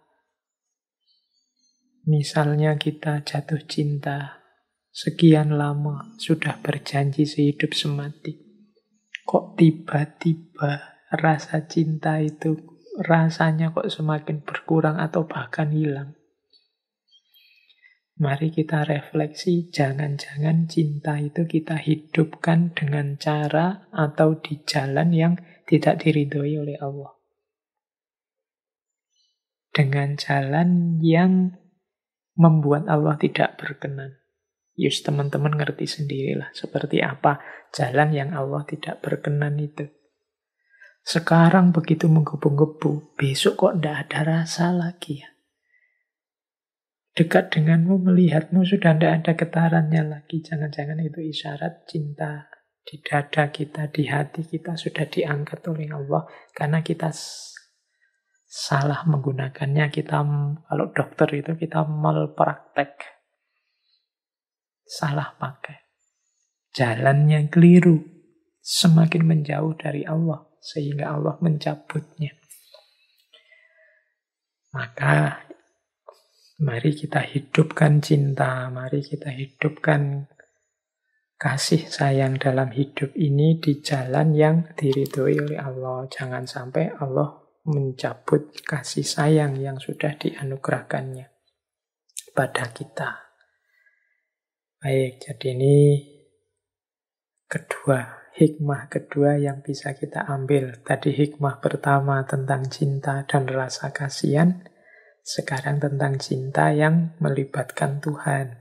Misalnya kita jatuh cinta, sekian lama sudah berjanji sehidup semati. Kok tiba-tiba rasa cinta itu rasanya kok semakin berkurang atau bahkan hilang. Mari kita refleksi, jangan-jangan cinta itu kita hidupkan dengan cara atau di jalan yang tidak diridhoi oleh Allah. Dengan jalan yang membuat Allah tidak berkenan. Yus, teman-teman ngerti sendirilah seperti apa jalan yang Allah tidak berkenan itu. Sekarang begitu menggebu-gebu, besok kok tidak ada rasa lagi ya. Dekat denganmu, melihatmu sudah tidak ada getarannya lagi. Jangan-jangan itu isyarat cinta di dada kita, di hati kita sudah diangkat oleh Allah. Karena kita salah menggunakannya. Kita, kalau dokter itu kita malpraktek. Salah pakai. Jalannya keliru. Semakin menjauh dari Allah. Sehingga Allah mencabutnya. Maka mari kita hidupkan cinta, mari kita hidupkan kasih sayang dalam hidup ini di jalan yang diridhoi oleh Allah. Jangan sampai Allah mencabut kasih sayang yang sudah dianugerahkannya pada kita. Baik, jadi ini hikmah kedua yang bisa kita ambil. Tadi hikmah pertama tentang cinta dan rasa kasihan. Sekarang tentang cinta yang melibatkan Tuhan.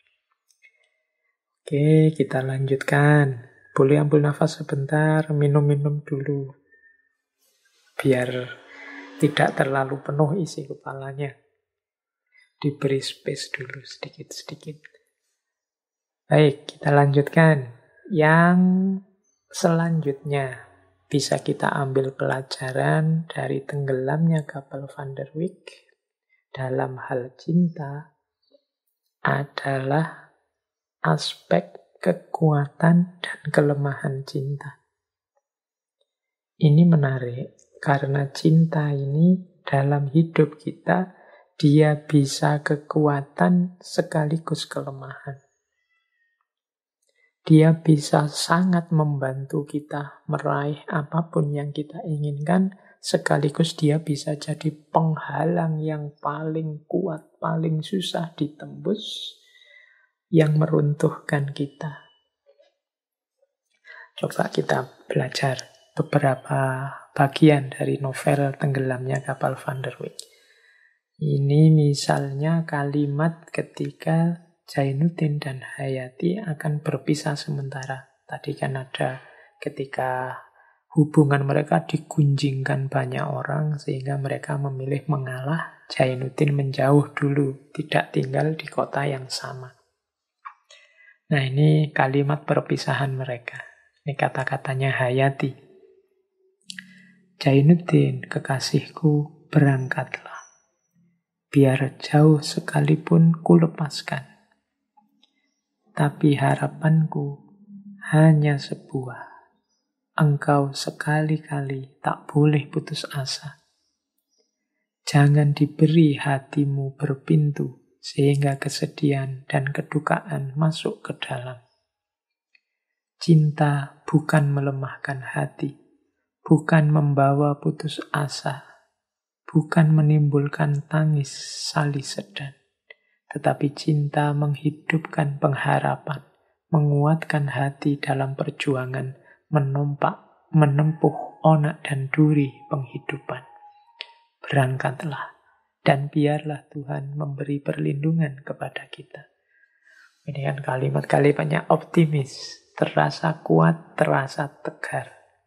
Oke, kita lanjutkan. Boleh ambil nafas sebentar, minum-minum dulu. Biar tidak terlalu penuh isi kepalanya. Diberi space dulu sedikit-sedikit. Baik, kita lanjutkan. Yang selanjutnya bisa kita ambil pelajaran dari tenggelamnya kapal Van der Wijk dalam hal cinta adalah aspek kekuatan dan kelemahan cinta. Ini menarik karena cinta ini dalam hidup kita dia bisa kekuatan sekaligus kelemahan. Dia bisa sangat membantu kita meraih apapun yang kita inginkan, sekaligus dia bisa jadi penghalang yang paling kuat, paling susah ditembus, yang meruntuhkan kita. Coba kita belajar beberapa bagian dari novel Tenggelamnya Kapal Van der Wijk. Ini misalnya kalimat ketika Zainuddin dan Hayati akan berpisah sementara. Tadi kan ada ketika hubungan mereka digunjingkan banyak orang sehingga mereka memilih mengalah. Zainuddin menjauh dulu, tidak tinggal di kota yang sama. Nah, ini kalimat perpisahan mereka. Ini kata-katanya Hayati. Zainuddin, kekasihku, berangkatlah. Biar jauh sekalipun ku lepaskan. Tapi harapanku hanya sebuah. Engkau sekali-kali tak boleh putus asa. Jangan diberi hatimu berpintu sehingga kesedihan dan kedukaan masuk ke dalam. Cinta bukan melemahkan hati, bukan membawa putus asa, bukan menimbulkan tangis salih sedan, Tetapi cinta menghidupkan pengharapan, menguatkan hati dalam perjuangan, menempuh onak dan duri penghidupan. Berangkatlah, dan biarlah Tuhan memberi perlindungan kepada kita. Ini kan kalimat-kalimatnya optimis, terasa kuat, terasa tegar.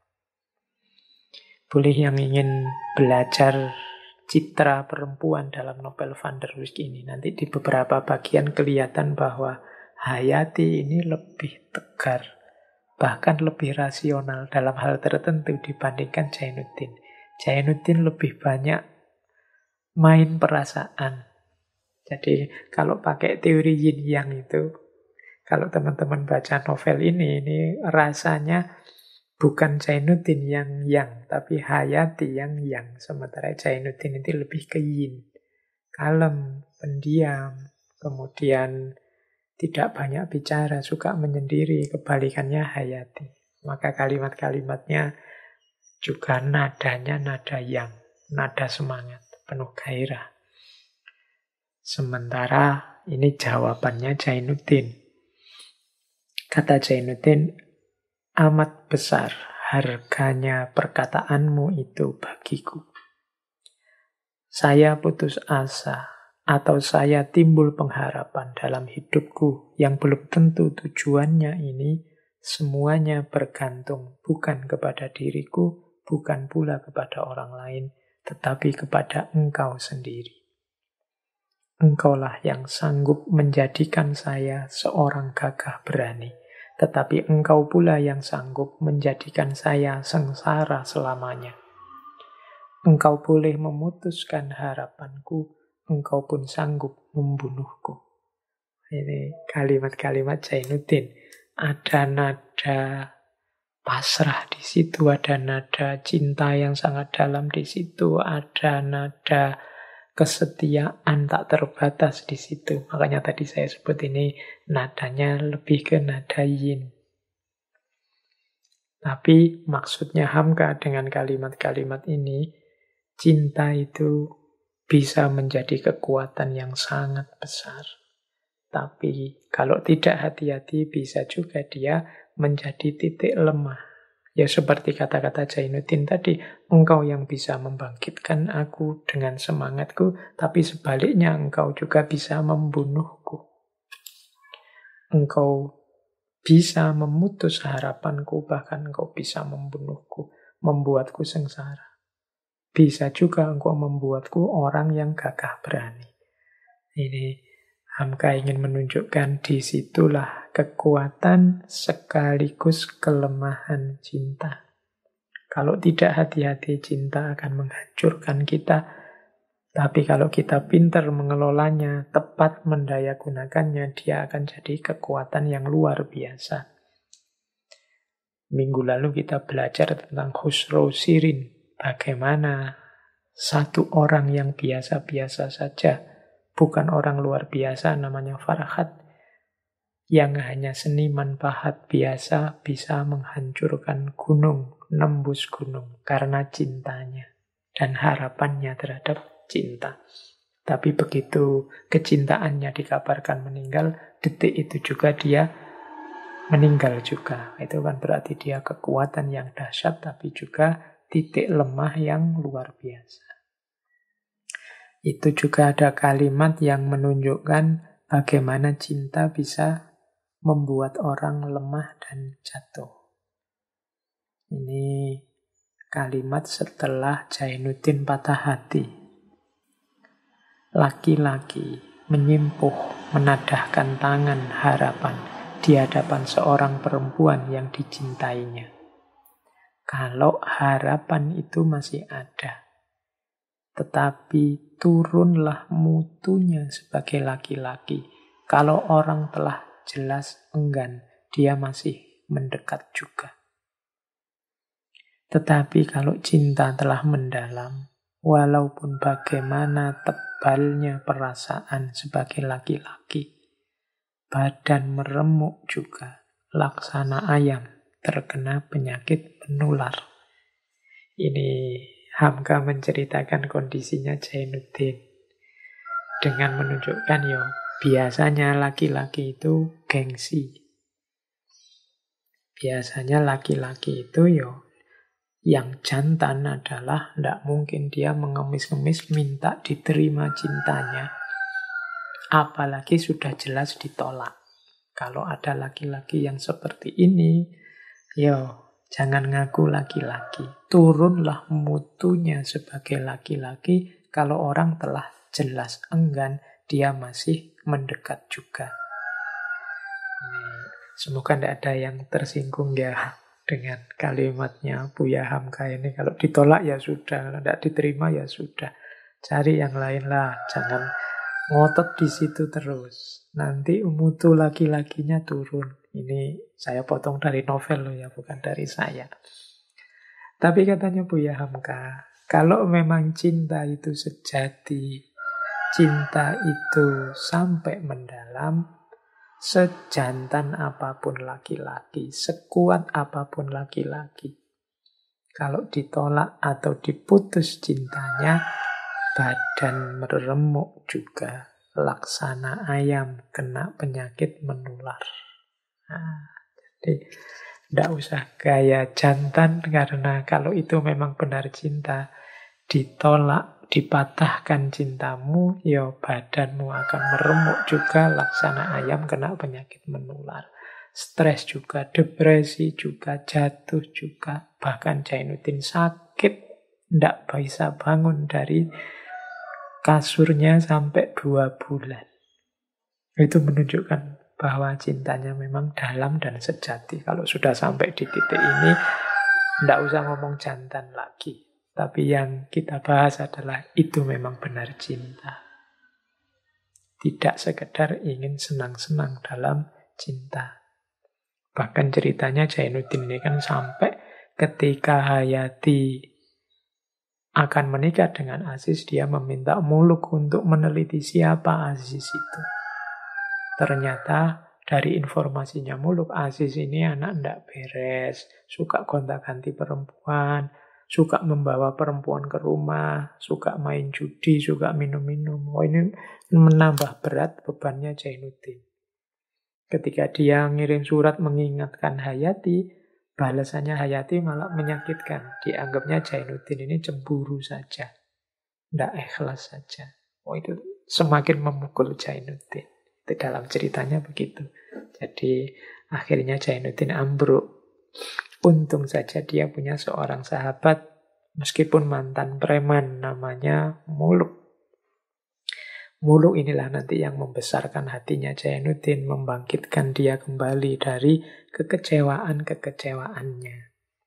Boleh yang ingin belajar citra perempuan dalam novel Van der Wijk ini, nanti di beberapa bagian kelihatan bahwa Hayati ini lebih tegar, bahkan lebih rasional dalam hal tertentu dibandingkan Jainuddin. Jainuddin lebih banyak main perasaan. Jadi kalau pakai teori yin yang itu, kalau teman-teman baca novel ini rasanya bukan Jainuddin yang, tapi Hayati yang. Sementara Jainuddin itu lebih ke yin. Kalem, pendiam, kemudian tidak banyak bicara, suka menyendiri. Kebalikannya Hayati. Maka kalimat-kalimatnya juga nadanya nada yang, nada semangat, penuh gairah. Sementara ini jawabannya Jainuddin. Kata Jainuddin, amat besar harganya perkataanmu itu bagiku. Saya putus asa atau saya timbul pengharapan dalam hidupku yang belum tentu tujuannya ini semuanya bergantung bukan kepada diriku, bukan pula kepada orang lain, tetapi kepada engkau sendiri. Engkaulah yang sanggup menjadikan saya seorang gagah berani. Tetapi engkau pula yang sanggup menjadikan saya sengsara selamanya. Engkau boleh memutuskan harapanku, engkau pun sanggup membunuhku. Ini kalimat-kalimat Jainuddin. Ada nada pasrah di situ, ada nada cinta yang sangat dalam di situ, ada nada kesetiaan tak terbatas di situ. Makanya tadi saya sebut ini nadanya lebih ke nada yin. Tapi maksudnya Hamka dengan kalimat-kalimat ini, cinta itu bisa menjadi kekuatan yang sangat besar. Tapi kalau tidak hati-hati bisa juga dia menjadi titik lemah. Ya seperti kata-kata Jainuddin tadi, engkau yang bisa membangkitkan aku dengan semangatku, tapi sebaliknya engkau juga bisa membunuhku. Engkau bisa memutus harapanku, bahkan engkau bisa membunuhku, membuatku sengsara. Bisa juga engkau membuatku orang yang gagah berani. Ini Hamka ingin menunjukkan disitulah kekuatan sekaligus kelemahan cinta. Kalau tidak hati-hati, cinta akan menghancurkan kita. Tapi kalau kita pintar mengelolanya, tepat mendayagunakannya, dia akan jadi kekuatan yang luar biasa. Minggu lalu kita belajar tentang Khusro Shirin. Bagaimana satu orang yang biasa-biasa saja, bukan orang luar biasa namanya Farhat, yang hanya seniman pahat biasa bisa menghancurkan gunung, nembus gunung karena cintanya dan harapannya terhadap cinta. Tapi begitu kecintaannya dikabarkan meninggal, detik itu juga dia meninggal juga. Itu kan berarti dia kekuatan yang dahsyat tapi juga titik lemah yang luar biasa. Itu juga ada kalimat yang menunjukkan bagaimana cinta bisa membuat orang lemah dan jatuh. Ini kalimat setelah Jainuddin patah hati. Laki-laki menyimpuh, menadahkan tangan harapan di hadapan seorang perempuan yang dicintainya. Kalau harapan itu masih ada, tetapi turunlah mutunya sebagai laki-laki. Kalau orang telah jelas enggan, dia masih mendekat juga. Tetapi kalau cinta telah mendalam, walaupun bagaimana tebalnya perasaan sebagai laki-laki, badan meremuk juga, laksana ayam terkena penyakit menular. Ini Hamka menceritakan kondisinya Jainuddin dengan menunjukkan Biasanya laki-laki itu gengsi. Biasanya laki-laki itu yang jantan adalah tidak mungkin dia mengemis-ngemis minta diterima cintanya. Apalagi sudah jelas ditolak. Kalau ada laki-laki yang seperti ini, jangan ngaku laki-laki. Turunlah mutunya sebagai laki-laki kalau orang telah jelas enggan, dia masih mendekat juga. Semoga tidak ada yang tersinggung ya dengan kalimatnya Buya Hamka ini. Kalau ditolak ya sudah, kalau tidak diterima ya sudah. Cari yang lain lah, jangan ngotot di situ terus. Nanti mutu laki-lakinya turun. Ini saya potong dari novel loh ya, bukan dari saya. Tapi katanya Buya Hamka, kalau memang cinta itu sejati, cinta itu sampai mendalam, sejantan apapun laki-laki, sekuat apapun laki-laki, kalau ditolak atau diputus cintanya, badan meremuk juga, laksana ayam kena penyakit menular. Jadi tidak usah gaya jantan, karena kalau itu memang benar cinta, ditolak, dipatahkan cintamu, badanmu akan meremuk juga, laksana ayam kena penyakit menular. Stres juga, depresi juga, jatuh juga, bahkan Jainuddin sakit, tidak bisa bangun dari kasurnya sampai 2 bulan. Itu menunjukkan bahwa cintanya memang dalam dan sejati. Kalau sudah sampai di titik ini, tidak usah ngomong jantan lagi. Tapi yang kita bahas adalah itu memang benar cinta. Tidak sekedar ingin senang-senang dalam cinta. Bahkan ceritanya Jainuddin ini kan sampai ketika Hayati akan menikah dengan Aziz, dia meminta Muluk untuk meneliti siapa Aziz itu. Ternyata dari informasinya Muluk, Aziz ini anak ndak beres, suka gonta-ganti perempuan, suka membawa perempuan ke rumah, suka main judi, suka minum-minum. Ini menambah berat bebannya Jainuddin. Ketika dia ngirim surat mengingatkan Hayati, balasannya Hayati malah menyakitkan. Dianggapnya Jainuddin ini cemburu saja, ndak ikhlas saja. Itu semakin memukul Jainuddin. Itu dalam ceritanya begitu. Jadi akhirnya Jainuddin ambruk. Untung saja dia punya seorang sahabat, meskipun mantan preman, namanya Muluk. Muluk inilah nanti yang membesarkan hatinya Jainuddin, membangkitkan dia kembali dari kekecewaan-kekecewaannya.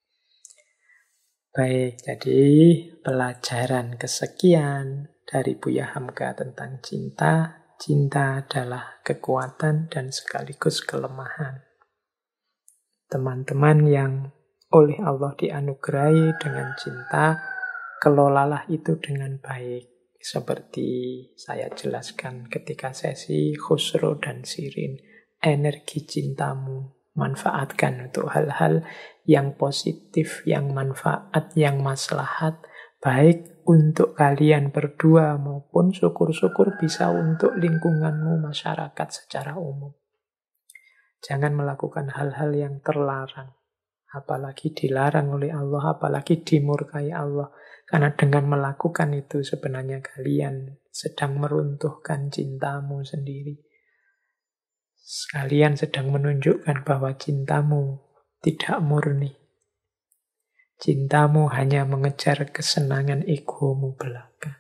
Baik, jadi pelajaran kesekian dari Buya Hamka tentang cinta. Cinta adalah kekuatan dan sekaligus kelemahan. Teman-teman yang oleh Allah dianugerahi dengan cinta, kelolalah itu dengan baik. Seperti saya jelaskan ketika sesi Khusro dan Sirin. Energi cintamu manfaatkan untuk hal-hal yang positif, yang manfaat, yang maslahat. Baik untuk kalian berdua maupun syukur-syukur bisa untuk lingkunganmu, masyarakat secara umum. Jangan melakukan hal-hal yang terlarang. Apalagi dilarang oleh Allah, apalagi dimurkai Allah. Karena dengan melakukan itu sebenarnya kalian sedang meruntuhkan cintamu sendiri. Kalian sedang menunjukkan bahwa cintamu tidak murni. Cintamu hanya mengejar kesenangan egomu belaka.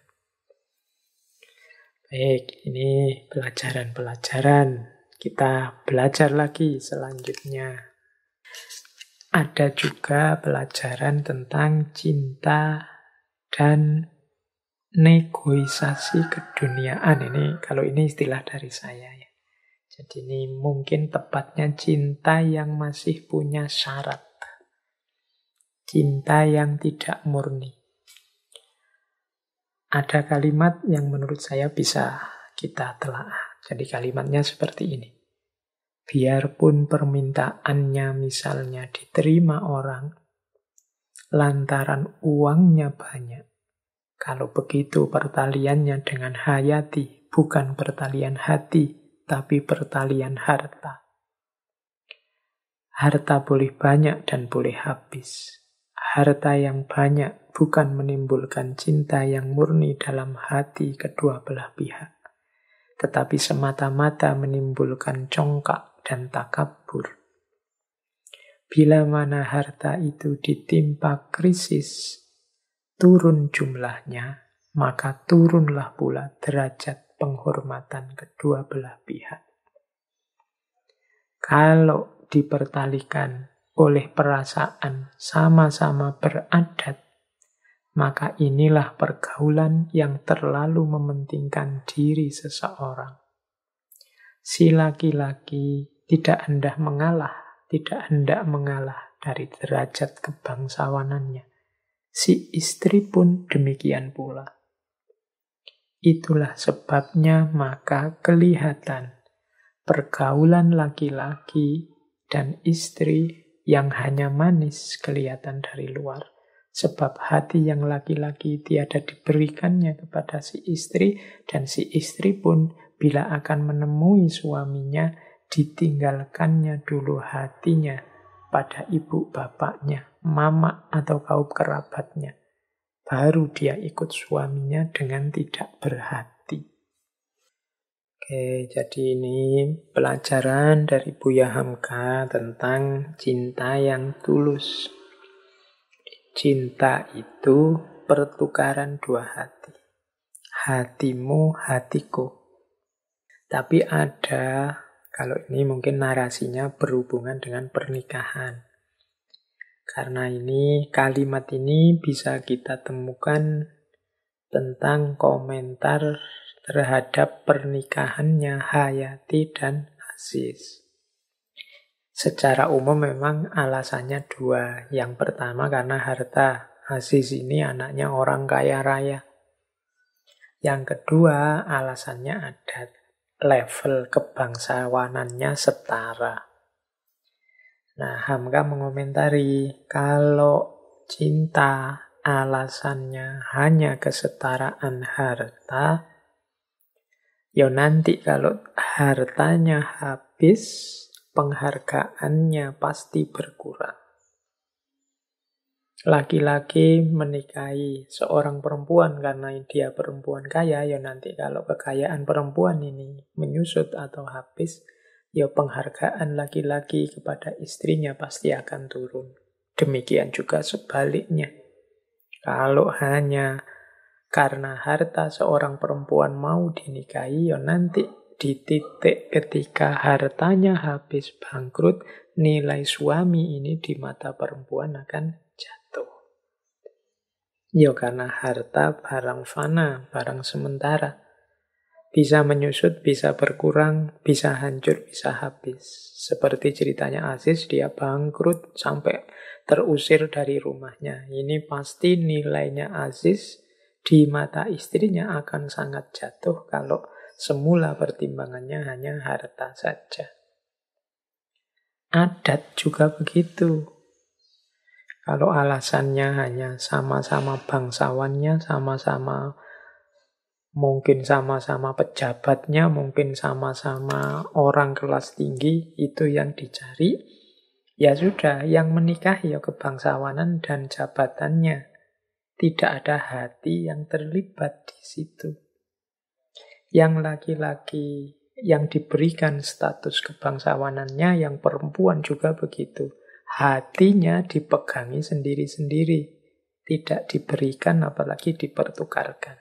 Baik, ini pelajaran-pelajaran. Kita belajar lagi selanjutnya. Ada juga pelajaran tentang cinta dan negosiasi keduniaan. Kalau ini istilah dari saya ya. Jadi ini mungkin tepatnya cinta yang masih punya syarat. Cinta yang tidak murni. Ada kalimat yang menurut saya bisa kita telaah. Jadi kalimatnya seperti ini. Biarpun permintaannya misalnya diterima orang, lantaran uangnya banyak. Kalau begitu pertaliannya dengan Hayati, bukan pertalian hati, tapi pertalian harta. Harta boleh banyak dan boleh habis. Harta yang banyak bukan menimbulkan cinta yang murni dalam hati kedua belah pihak, tetapi semata-mata menimbulkan congkak dan takabur. Bila mana harta itu ditimpa krisis, turun jumlahnya, maka turunlah pula derajat penghormatan kedua belah pihak. Kalau dipertalikan oleh perasaan sama-sama beradat, maka inilah pergaulan yang terlalu mementingkan diri seseorang. Si laki-laki tidak hendak mengalah dari derajat kebangsawanannya. Si istri pun demikian pula. Itulah sebabnya maka kelihatan pergaulan laki-laki dan istri yang hanya manis kelihatan dari luar. Sebab hati yang laki-laki tiada diberikannya kepada si istri, dan si istri pun bila akan menemui suaminya, ditinggalkannya dulu hatinya pada ibu bapaknya, mama atau kaum kerabatnya. Baru dia ikut suaminya dengan tidak berhati. Oke, jadi ini pelajaran dari Buya Hamka tentang cinta yang tulus. Cinta itu pertukaran dua hati. Hatimu, hatiku. Tapi ada, kalau ini mungkin narasinya berhubungan dengan pernikahan. Karena ini, kalimat ini bisa kita temukan tentang komentar terhadap pernikahannya Hayati dan Aziz. Secara umum memang alasannya dua. Yang pertama karena harta. Aziz ini anaknya orang kaya raya. Yang kedua alasannya adat. Level kebangsawanannya setara. Nah, Hamka mengomentari kalau cinta alasannya hanya kesetaraan harta, ya nanti kalau hartanya habis, penghargaannya pasti berkurang. Laki-laki menikahi seorang perempuan karena dia perempuan kaya, ya nanti kalau kekayaan perempuan ini menyusut atau habis, ya penghargaan laki-laki kepada istrinya pasti akan turun. Demikian juga sebaliknya. Kalau hanya karena harta seorang perempuan mau dinikahi, ya nanti di titik ketika hartanya habis bangkrut, nilai suami ini di mata perempuan akan jatuh. Ya karena harta barang fana, barang sementara. Bisa menyusut, bisa berkurang, bisa hancur, bisa habis. Seperti ceritanya Aziz, dia bangkrut sampai terusir dari rumahnya. Ini pasti nilainya Aziz di mata istrinya akan sangat jatuh kalau semula pertimbangannya hanya harta saja. Adat juga begitu. Kalau alasannya hanya sama-sama bangsawannya, mungkin sama-sama pejabatnya, mungkin sama-sama orang kelas tinggi, itu yang dicari, ya sudah, yang menikahi ya kebangsawanan dan jabatannya. Tidak ada hati yang terlibat di situ. Yang laki-laki yang diberikan status kebangsawanannya, yang perempuan juga begitu. Hatinya dipegangi sendiri-sendiri. Tidak diberikan apalagi dipertukarkan.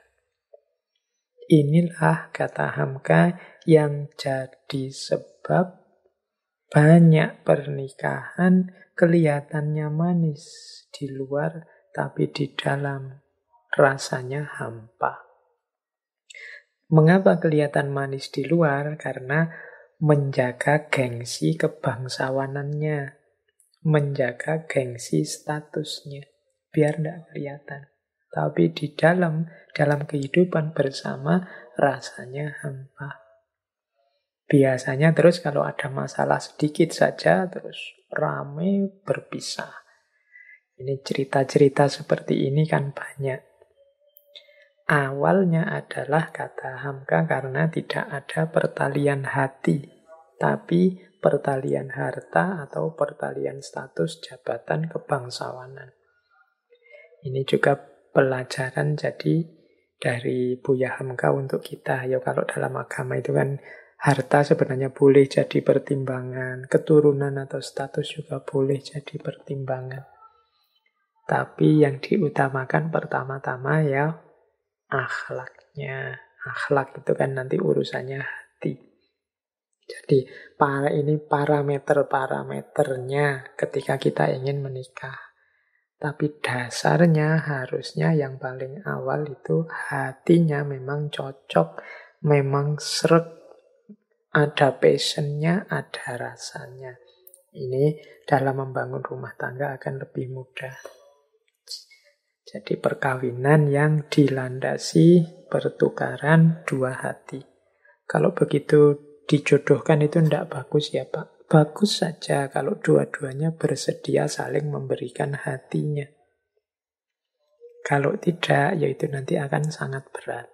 Inilah kata Hamka yang jadi sebab banyak pernikahan kelihatannya manis di luar, tapi di dalam rasanya hampa. Mengapa kelihatan manis di luar? Karena menjaga gengsi kebangsawanannya, menjaga gengsi statusnya, biar tidak kelihatan. Tapi di dalam kehidupan bersama rasanya hampa. Biasanya terus kalau ada masalah sedikit saja terus rame berpisah. Ini cerita-cerita seperti ini kan banyak. awalnya adalah kata Hamka karena tidak ada pertalian hati, tapi pertalian harta atau pertalian status jabatan kebangsawanan. Ini juga pelajaran jadi dari Buya Hamka untuk kita. Ya kalau dalam agama itu kan harta sebenarnya boleh jadi pertimbangan, keturunan atau status juga boleh jadi pertimbangan. Tapi yang diutamakan pertama-tama ya akhlaknya. Akhlak itu kan nanti urusannya hati. Jadi ini parameter-parameternya ketika kita ingin menikah. Tapi dasarnya harusnya yang paling awal itu hatinya memang cocok, memang sreg, ada passionnya, ada rasanya. Ini dalam membangun rumah tangga akan lebih mudah. Jadi perkawinan yang dilandasi pertukaran dua hati. Kalau begitu dijodohkan itu tidak bagus ya Pak. Bagus saja kalau dua-duanya bersedia saling memberikan hatinya. Kalau tidak, ya itu nanti akan sangat berat.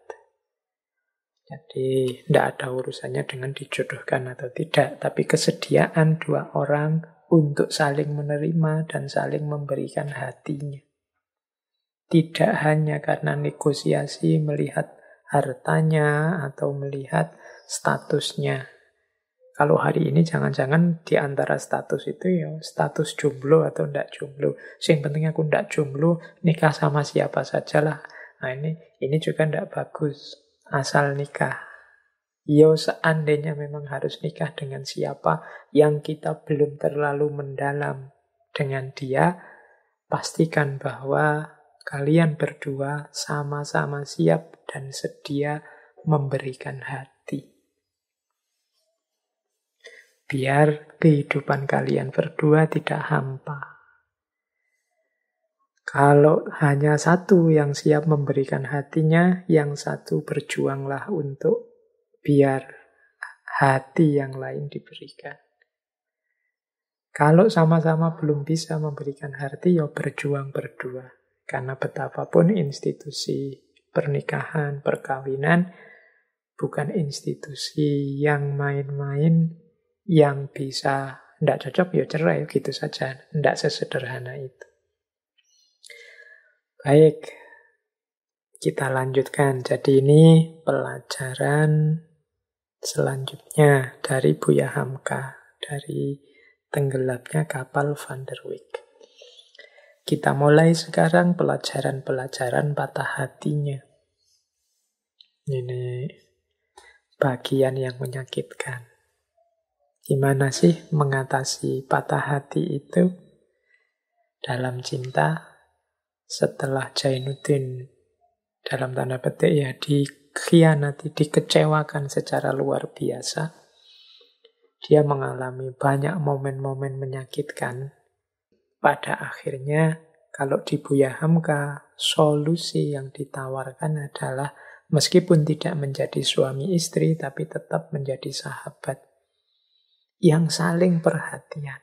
Jadi tidak ada urusannya dengan dijodohkan atau tidak. Tapi kesediaan dua orang untuk saling menerima dan saling memberikan hatinya. Tidak hanya karena negosiasi melihat hartanya atau melihat statusnya. Kalau hari ini jangan-jangan di antara status itu ya status jomblo atau tidak jomblo. Yang penting aku tidak jomblo, nikah sama siapa sajalah. Nah ini juga tidak bagus. Asal nikah. Ya seandainya memang harus nikah dengan siapa yang kita belum terlalu mendalam dengan dia, pastikan bahwa kalian berdua sama-sama siap dan sedia memberikan hati. Biar kehidupan kalian berdua tidak hampa. Kalau hanya satu yang siap memberikan hatinya, yang satu berjuanglah untuk biar hati yang lain diberikan. Kalau sama-sama belum bisa memberikan hati, ya berjuang berdua. Karena betapapun institusi pernikahan, perkawinan bukan institusi yang main-main, yang bisa tidak cocok ya cerai gitu saja. Tidak sesederhana itu. Baik, kita lanjutkan. Jadi ini pelajaran selanjutnya dari Buya Hamka, dari tenggelamnya kapal Van der Wijk. Kita mulai sekarang pelajaran-pelajaran patah hatinya. Ini bagian yang menyakitkan. Gimana sih mengatasi patah hati itu dalam cinta setelah Jainuddin dalam tanda petik ya dikhianati, dikecewakan secara luar biasa. Dia mengalami banyak momen-momen menyakitkan. Pada akhirnya, kalau di Buya Hamka, solusi yang ditawarkan adalah meskipun tidak menjadi suami istri, tapi tetap menjadi sahabat yang saling perhatian.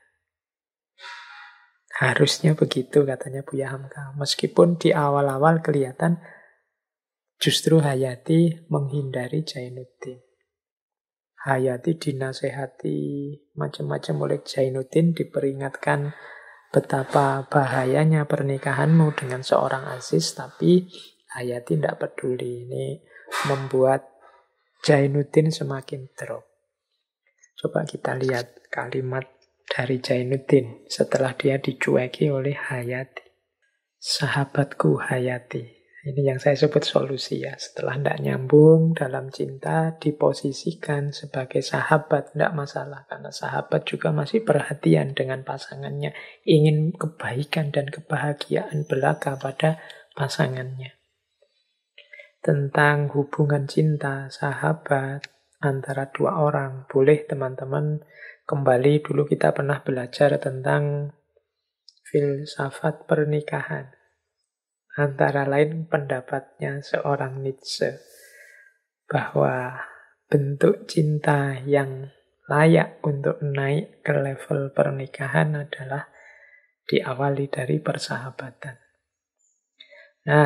Harusnya begitu katanya Buya Hamka. Meskipun di awal-awal kelihatan justru Hayati menghindari Jainuddin. Hayati dinasehati macam-macam oleh Jainuddin, diperingatkan betapa bahayanya pernikahanmu dengan seorang Aziz, tapi Hayati tidak peduli. Ini membuat Jainuddin semakin drop. Coba kita lihat kalimat dari Jainuddin setelah dia dicueki oleh Hayati. Sahabatku Hayati. Ini yang saya sebut solusi ya. Setelah tidak nyambung dalam cinta, diposisikan sebagai sahabat. Tidak masalah, karena sahabat juga masih perhatian dengan pasangannya. Ingin kebaikan dan kebahagiaan belaka pada pasangannya. Tentang hubungan cinta, sahabat, antara dua orang. Boleh teman-teman kembali, dulu kita pernah belajar tentang filsafat pernikahan. Antara lain pendapatnya seorang Nietzsche bahwa bentuk cinta yang layak untuk naik ke level pernikahan adalah diawali dari persahabatan. Nah,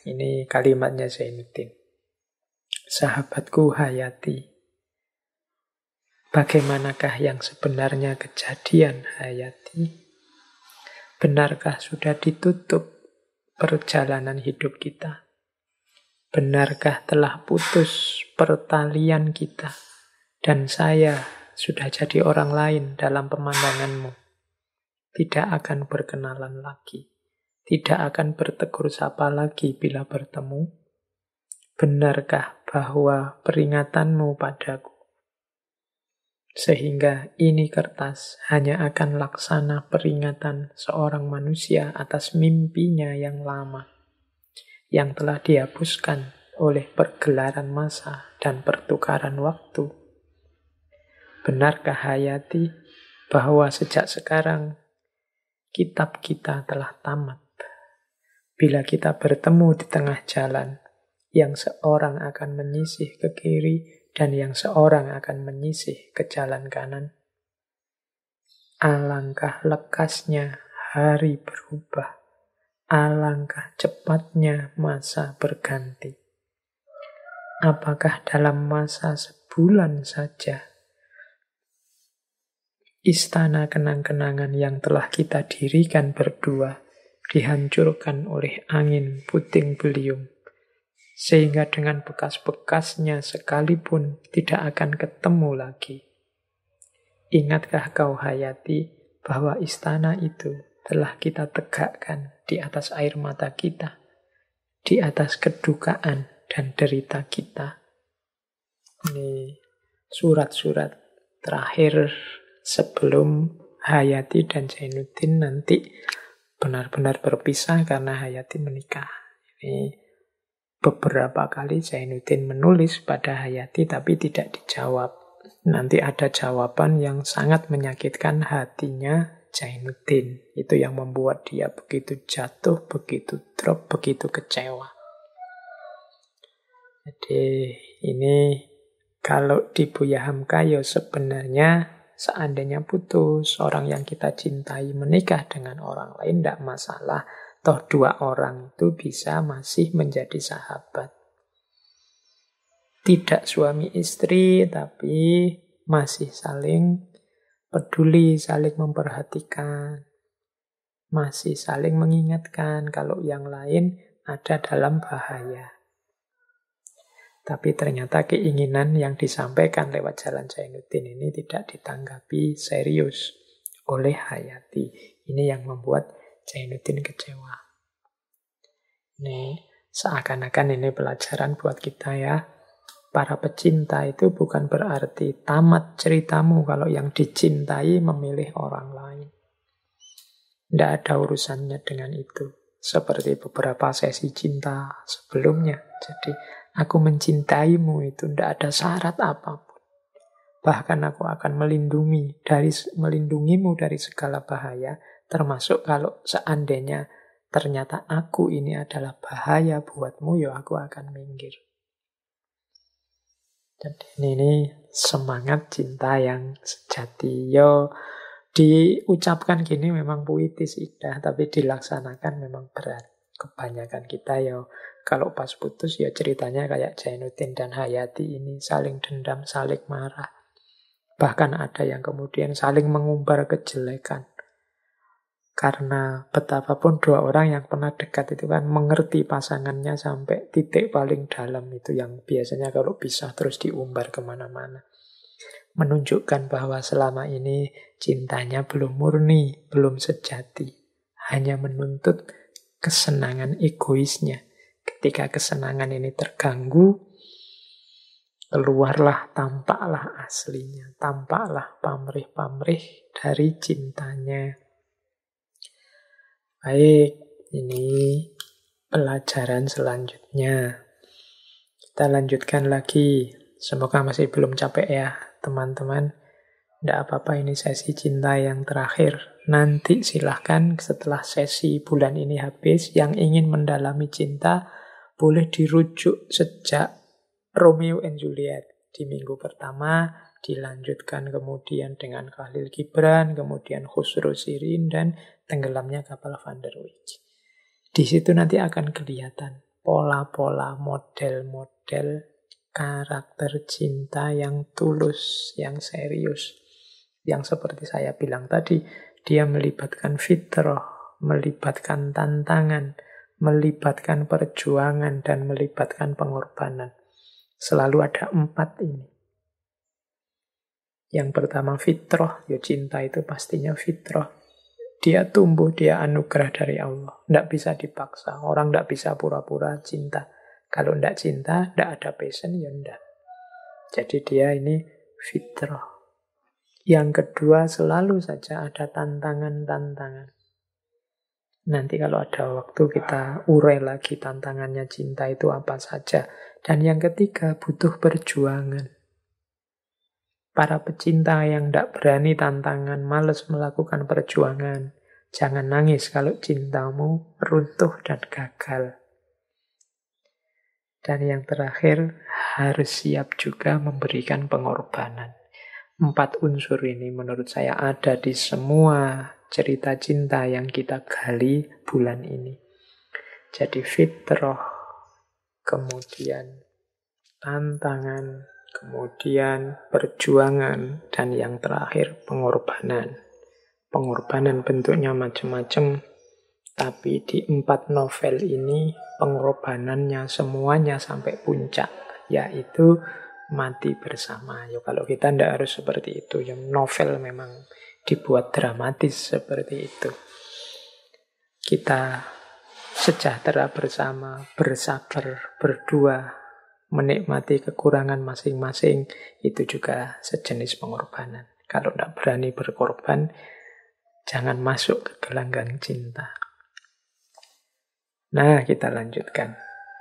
Ini kalimatnya Zainuddin. Sahabatku Hayati, bagaimanakah yang sebenarnya kejadian Hayati? Benarkah sudah ditutup perjalanan hidup kita? Benarkah telah putus pertalian kita? Dan saya sudah jadi orang lain dalam pemandanganmu. Tidak akan berkenalan lagi. Tidak akan bertegur sapa lagi bila bertemu. Benarkah bahwa peringatanmu padaku, sehingga ini kertas hanya akan laksana peringatan seorang manusia atas mimpinya yang lama, yang telah dihapuskan oleh pergelaran masa dan pertukaran waktu? Benarkah Hayati bahwa sejak sekarang kitab kita telah tamat? Bila kita bertemu di tengah jalan, yang seorang akan menyisih ke kiri dan yang seorang akan menyisih ke jalan kanan. Alangkah lekasnya hari berubah, alangkah cepatnya masa berganti. Apakah dalam masa sebulan saja istana kenang-kenangan yang telah kita dirikan berdua dihancurkan oleh angin puting beliung, sehingga dengan bekas-bekasnya sekalipun tidak akan ketemu lagi? Ingatkah kau Hayati bahwa istana itu telah kita tegakkan di atas air mata kita, di atas kedukaan dan derita kita? Ini surat-surat terakhir sebelum Hayati dan Zainuddin nanti benar-benar berpisah karena Hayati menikah. Ini beberapa kali Zainuddin menulis pada Hayati tapi tidak dijawab. Nanti ada jawaban yang sangat menyakitkan hatinya Zainuddin. Itu yang membuat dia begitu jatuh, begitu drop, begitu kecewa. Jadi ini kalau di Buya Hamka ya sebenarnya seandainya putus, orang yang kita cintai menikah dengan orang lain tidak masalah. Toh dua orang itu bisa masih menjadi sahabat. Tidak suami istri, tapi masih saling peduli, saling memperhatikan. Masih saling mengingatkan kalau yang lain ada dalam bahaya. Tapi ternyata keinginan yang disampaikan lewat jalan Zainuddin ini tidak ditanggapi serius oleh Hayati. Ini yang membuat Zainuddin kecewa. Ini seakan-akan ini pelajaran buat kita ya. Para pecinta itu bukan berarti tamat ceritamu kalau yang dicintai memilih orang lain. Tidak ada urusannya dengan itu. Seperti beberapa sesi cinta sebelumnya. Jadi aku mencintaimu itu tidak ada syarat apapun. Bahkan aku akan melindungimu dari segala bahaya. Termasuk kalau seandainya ternyata aku ini adalah bahaya buatmu, ya aku akan minggir. Jadi ini semangat cinta yang sejati. Yo, diucapkan gini memang puitis indah, tapi dilaksanakan memang berat. Kebanyakan kita yo, kalau pas putus ya ceritanya kayak Zainuddin dan Hayati ini saling dendam, saling marah. Bahkan ada yang kemudian saling mengumbar kejelekan. Karena betapapun dua orang yang pernah dekat itu kan mengerti pasangannya sampai titik paling dalam itu yang biasanya kalau bisa terus diumbar kemana-mana. Menunjukkan bahwa selama ini cintanya belum murni, belum sejati. Hanya menuntut kesenangan egoisnya. Ketika kesenangan ini terganggu, keluarlah, tampaklah aslinya. Tampaklah pamrih-pamrih dari cintanya. Baik, ini pelajaran selanjutnya. Kita lanjutkan lagi. Semoga masih belum capek ya, teman-teman. Tidak apa-apa, ini sesi cinta yang terakhir. Nanti silahkan setelah sesi bulan ini habis, yang ingin mendalami cinta, boleh dirujuk sejak Romeo and Juliet. Di minggu pertama, dilanjutkan kemudian dengan Khalil Gibran, kemudian Khusro Shirin, dan tenggelamnya kapal Van der Wijk. Di situ nanti akan kelihatan pola-pola, model-model karakter cinta yang tulus, yang serius. Yang seperti saya bilang tadi, dia melibatkan fitrah, melibatkan tantangan, melibatkan perjuangan, dan melibatkan pengorbanan. Selalu ada 4 ini. Yang pertama fitrah, ya cinta itu pastinya fitrah. Dia tumbuh, dia anugerah dari Allah. Tidak bisa dipaksa. Orang tidak bisa pura-pura cinta. Kalau tidak cinta, tidak ada passion, ya tidak. Jadi dia ini fitrah. Yang kedua, selalu saja ada tantangan-tantangan. Nanti kalau ada waktu kita urai lagi tantangannya cinta itu apa saja. Dan yang ketiga, butuh perjuangan. Para pecinta yang tidak berani tantangan, malas melakukan perjuangan. Jangan nangis kalau cintamu runtuh dan gagal. Dan yang terakhir, harus siap juga memberikan pengorbanan. 4 unsur ini menurut saya ada di semua cerita cinta yang kita gali bulan ini. Jadi fitrah, kemudian tantangan, kemudian perjuangan, dan yang terakhir pengorbanan. Pengorbanan bentuknya macam-macam, tapi di 4 novel ini pengorbanannya semuanya sampai puncak, yaitu mati bersama. Ya, kalau kita tidak harus seperti itu. Ya, novel memang dibuat dramatis seperti itu. Kita sejahtera bersama, bersabar, berdua, menikmati kekurangan masing-masing, itu juga sejenis pengorbanan. Kalau tidak berani berkorban, jangan masuk ke gelanggang cinta. Nah, kita lanjutkan.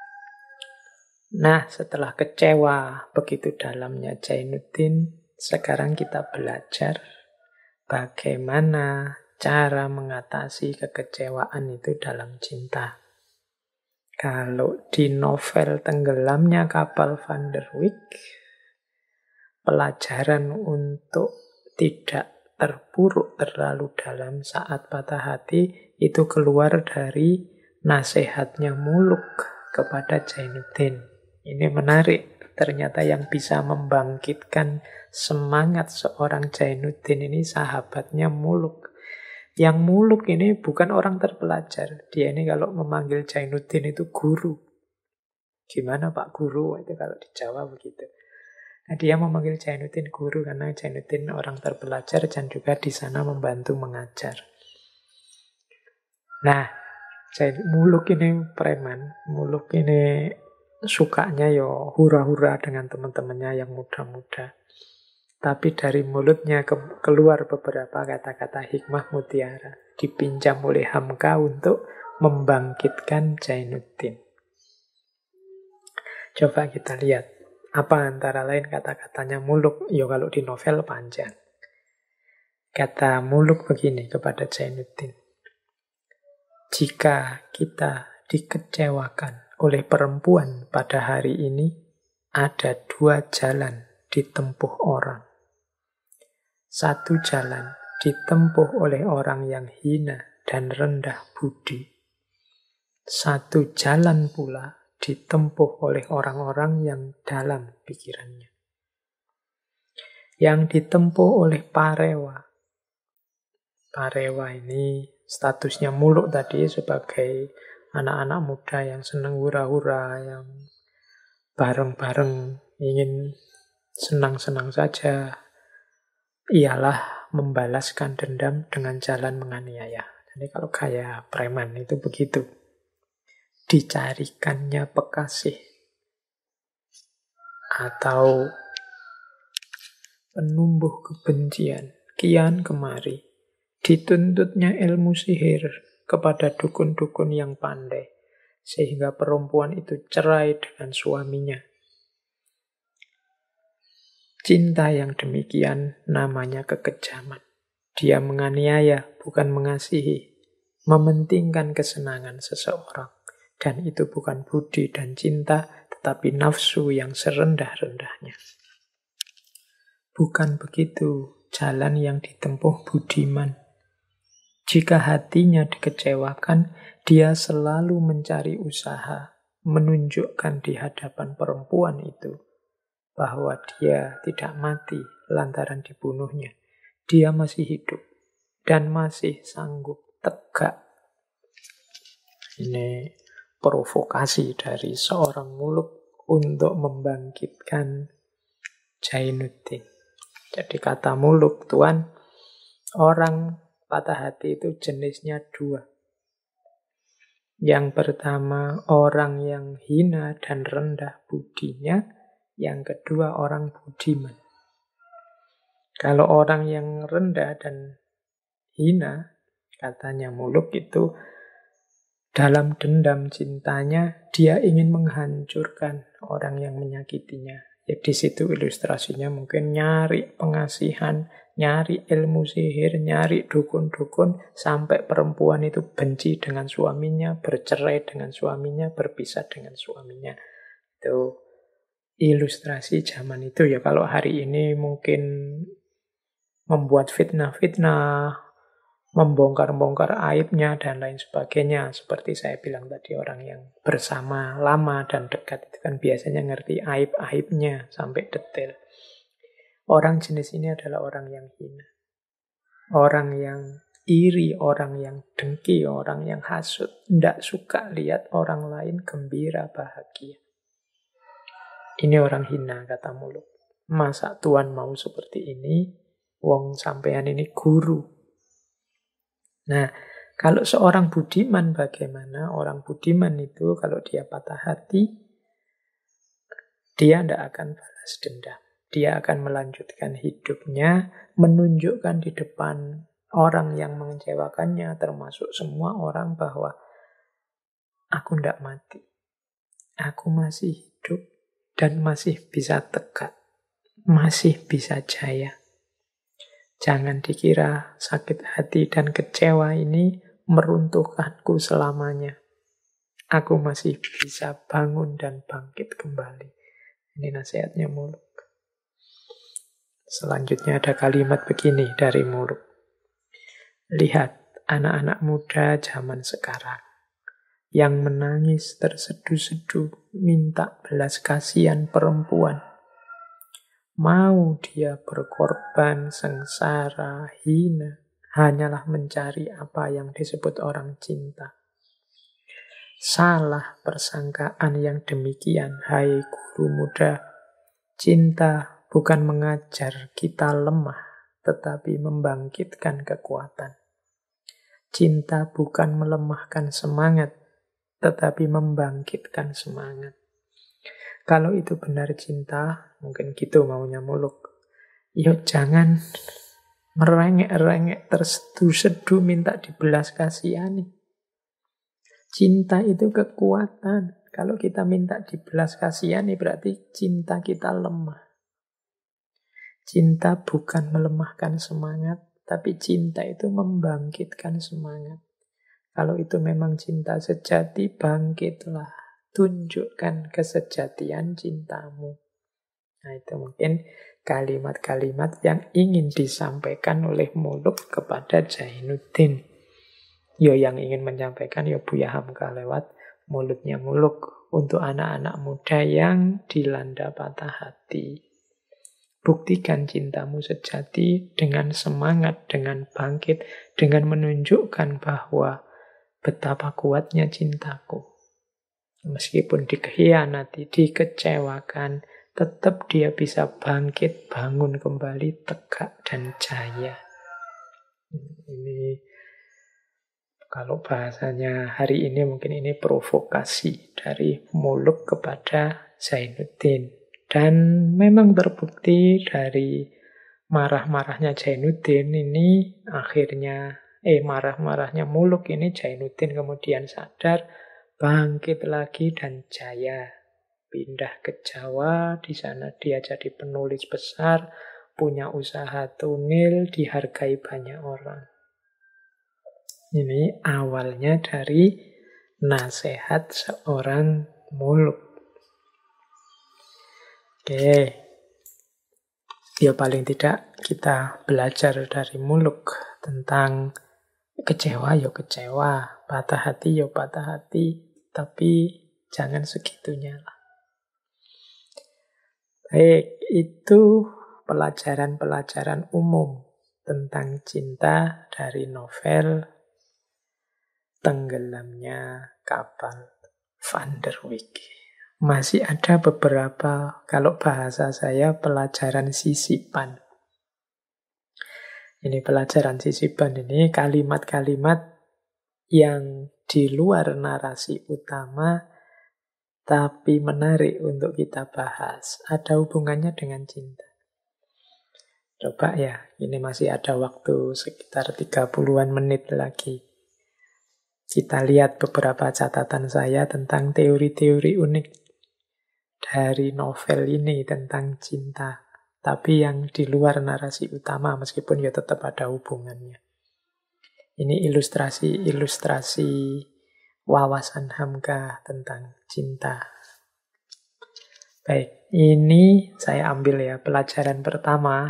Nah, setelah kecewa begitu dalamnya Zainuddin, sekarang kita belajar bagaimana cara mengatasi kekecewaan itu dalam cinta. Kalau di novel Tenggelamnya Kapal Van der Wijk, pelajaran untuk tidak terpuruk terlalu dalam saat patah hati itu keluar dari nasihatnya Muluk kepada Zainuddin. Ini menarik, ternyata yang bisa membangkitkan semangat seorang Zainuddin ini sahabatnya Muluk. Yang Muluk ini bukan orang terpelajar. Dia ini kalau memanggil Zainuddin itu guru. Gimana Pak Guru? Itu kalau di Jawa begitu. Nah, dia memanggil Zainuddin guru karena Zainuddin orang terpelajar dan juga di sana membantu mengajar. Nah, Muluk ini preman. Muluk ini sukanya yo hura-hura dengan teman-temannya yang muda-muda. Tapi dari mulutnya keluar beberapa kata-kata hikmah mutiara. Dipinjam oleh Hamka untuk membangkitkan Zainuddin. Coba kita lihat. Apa antara lain kata-katanya Muluk? Ya kalau di novel panjang. Kata Muluk begini kepada Zainuddin. Jika kita dikecewakan oleh perempuan pada hari ini, ada 2 jalan ditempuh orang. 1 jalan ditempuh oleh orang yang hina dan rendah budi. 1 jalan pula ditempuh oleh orang-orang yang dalam pikirannya. Yang ditempuh oleh Parewa. Parewa ini statusnya Muluk tadi sebagai anak-anak muda yang senang hura-hura, yang bareng-bareng ingin senang-senang saja. Ialah membalaskan dendam dengan jalan menganiaya. Jadi kalau gaya preman itu begitu. Dicarikannya pekasih atau penumbuh kebencian kian kemari. Dituntutnya ilmu sihir kepada dukun-dukun yang pandai sehingga perempuan itu cerai dengan suaminya. Cinta yang demikian namanya kekejaman. Dia menganiaya, bukan mengasihi. Mementingkan kesenangan seseorang. Dan itu bukan budi dan cinta, tetapi nafsu yang serendah-rendahnya. Bukan begitu jalan yang ditempuh budiman. Jika hatinya dikecewakan, dia selalu mencari usaha, menunjukkan di hadapan perempuan itu bahwa dia tidak mati lantaran dibunuhnya. Dia masih hidup dan masih sanggup tegak. Ini provokasi dari seorang muluk untuk membangkitkan Jainuddin. Jadi kata muluk, Tuan, orang patah hati itu jenisnya dua. Yang pertama, orang yang hina dan rendah budinya. Yang kedua, orang budiman. Kalau orang yang rendah dan hina, katanya muluk itu, dalam dendam cintanya, dia ingin menghancurkan orang yang menyakitinya. Ya, di situ ilustrasinya mungkin nyari pengasihan, nyari ilmu sihir, nyari dukun-dukun, sampai perempuan itu benci dengan suaminya, bercerai dengan suaminya, berpisah dengan suaminya. Itu ilustrasi zaman itu ya. Kalau hari ini mungkin membuat fitnah-fitnah, membongkar-bongkar aibnya, dan lain sebagainya. Seperti saya bilang tadi, orang yang bersama lama dan dekat itu kan biasanya ngerti aib-aibnya sampai detail. Orang jenis ini adalah orang yang hina. Orang yang iri, orang yang dengki, orang yang hasut. Tidak suka lihat orang lain gembira, bahagia. Ini orang hina, kata muluk. Masa Tuan mau seperti ini? Wong sampean ini guru. Nah, kalau seorang budiman bagaimana? Orang budiman itu kalau dia patah hati, dia tidak akan balas dendam. Dia akan melanjutkan hidupnya, menunjukkan di depan orang yang mengecewakannya, termasuk semua orang, bahwa aku tidak mati. Aku masih hidup dan masih bisa tegak, masih bisa jaya. Jangan dikira sakit hati dan kecewa ini meruntuhkanku selamanya. Aku masih bisa bangun dan bangkit kembali. Ini nasihatnya muluk. Selanjutnya ada kalimat begini dari muluk. Lihat anak-anak muda zaman sekarang yang menangis terseduh-seduh minta belas kasihan perempuan. Mau dia berkorban, sengsara, hina, hanyalah mencari apa yang disebut orang cinta. Salah persangkaan yang demikian, hai guru muda. Cinta bukan mengajar kita lemah, tetapi membangkitkan kekuatan. Cinta bukan melemahkan semangat, tetapi membangkitkan semangat. Kalau itu benar cinta, mungkin gitu maunya muluk. Yuk jangan merengek-rengek, terseduh-seduh minta dibelas kasihani. Cinta itu kekuatan. Kalau kita minta dibelas kasihani berarti cinta kita lemah. Cinta bukan melemahkan semangat, tapi cinta itu membangkitkan semangat. Kalau itu memang cinta sejati, bangkitlah. Tunjukkan kesejatian cintamu. Nah, itu mungkin kalimat-kalimat yang ingin disampaikan oleh muluk kepada Jainuddin. Yo yang ingin menyampaikan yo Buya Hamka lewat mulutnya muluk untuk anak-anak muda yang dilanda patah hati. Buktikan cintamu sejati dengan semangat, dengan bangkit, dengan menunjukkan bahwa betapa kuatnya cintaku. Meskipun dikhianati, dikecewakan, tetap dia bisa bangkit, bangun kembali, tegak dan jaya. Ini kalau bahasanya hari ini mungkin ini provokasi dari muluk kepada Jainuddin. Dan memang terbukti dari marah-marahnya Jainuddin ini akhirnya marah-marahnya muluk ini Jainuddin kemudian sadar, bangkit lagi dan jaya. Pindah ke Jawa, di sana dia jadi penulis besar, punya usaha tunil, dihargai banyak orang. Ini awalnya dari nasihat seorang muluk. Oke. Ya paling tidak kita belajar dari muluk tentang kecewa ya kecewa, patah hati ya patah hati, tapi Jangan segitunya lah. Baik, itu pelajaran-pelajaran umum tentang cinta dari novel Tenggelamnya Kapal Van der Wijk. Masih ada beberapa, kalau bahasa saya, pelajaran sisipan. Ini pelajaran sisipan ini kalimat-kalimat yang di luar narasi utama tapi menarik untuk kita bahas. Ada hubungannya dengan cinta. Coba ya, ini masih ada waktu sekitar 30-an menit lagi. Kita lihat beberapa catatan saya tentang teori-teori unik dari novel ini tentang cinta. Tapi yang di luar narasi utama, meskipun ya tetap ada hubungannya. Ini ilustrasi-ilustrasi wawasan Hamka tentang cinta. Baik, ini saya ambil ya pelajaran pertama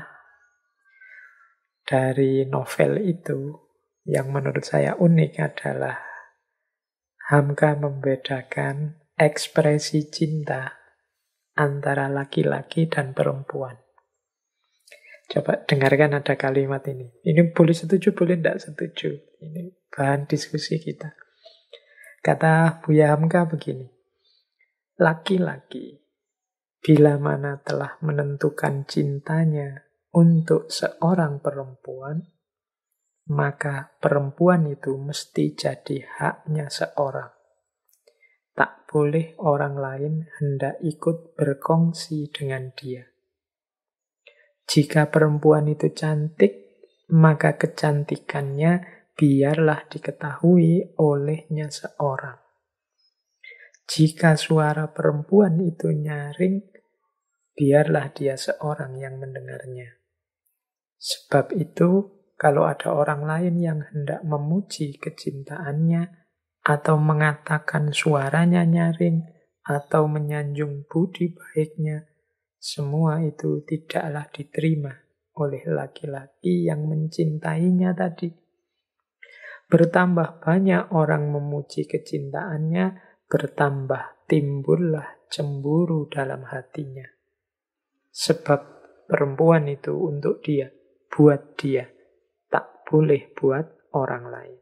dari novel itu. Yang menurut saya unik adalah Hamka membedakan ekspresi cinta antara laki-laki dan perempuan. Coba dengarkan ada kalimat ini. Ini boleh setuju, boleh tidak setuju. Ini bahan diskusi kita. Kata Buya Hamka begini. Laki-laki bila mana telah menentukan cintanya untuk seorang perempuan, maka perempuan itu mesti jadi haknya seorang. Tak boleh orang lain hendak ikut berkongsi dengan dia. Jika perempuan itu cantik, maka kecantikannya biarlah diketahui olehnya seorang. Jika suara perempuan itu nyaring, biarlah dia seorang yang mendengarnya. Sebab itu, kalau ada orang lain yang hendak memuji kecintaannya, atau mengatakan suaranya nyaring, atau menyanjung budi baiknya, semua itu tidaklah diterima oleh laki-laki yang mencintainya tadi. Bertambah banyak orang memuji kecintaannya, bertambah timbullah cemburu dalam hatinya. Sebab perempuan itu untuk dia, buat dia, tak boleh buat orang lain.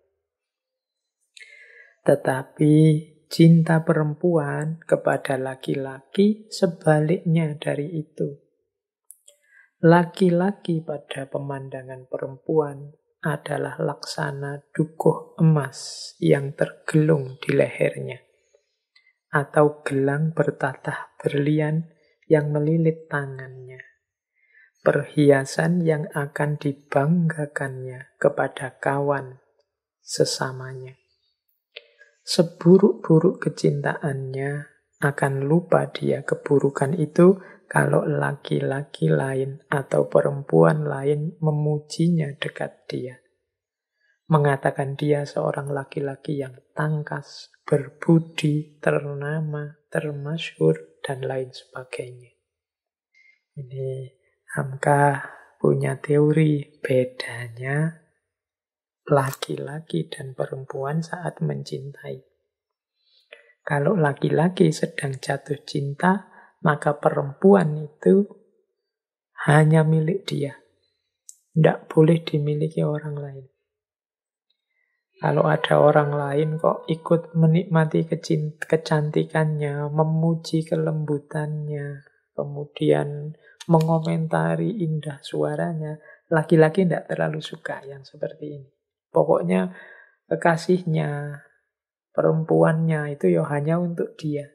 Tetapi cinta perempuan kepada laki-laki sebaliknya dari itu. Laki-laki pada pemandangan perempuan adalah laksana dukuh emas yang tergelung di lehernya, atau gelang bertatah berlian yang melilit tangannya, perhiasan yang akan dibanggakannya kepada kawan sesamanya. Seburuk-buruk kecintaannya akan lupa dia keburukan itu kalau laki-laki lain atau perempuan lain memujinya dekat dia. Mengatakan dia seorang laki-laki yang tangkas, berbudi, ternama, termasyhur, dan lain sebagainya. Ini Hamka punya teori bedanya laki-laki dan perempuan saat mencintai. Kalau laki-laki sedang jatuh cinta, maka perempuan itu hanya milik dia. Tidak boleh dimiliki orang lain. Kalau ada orang lain kok ikut menikmati kecantikannya, memuji kelembutannya, kemudian mengomentari indah suaranya, laki-laki tidak terlalu suka yang seperti ini. Pokoknya kekasihnya, perempuannya itu ya hanya untuk dia.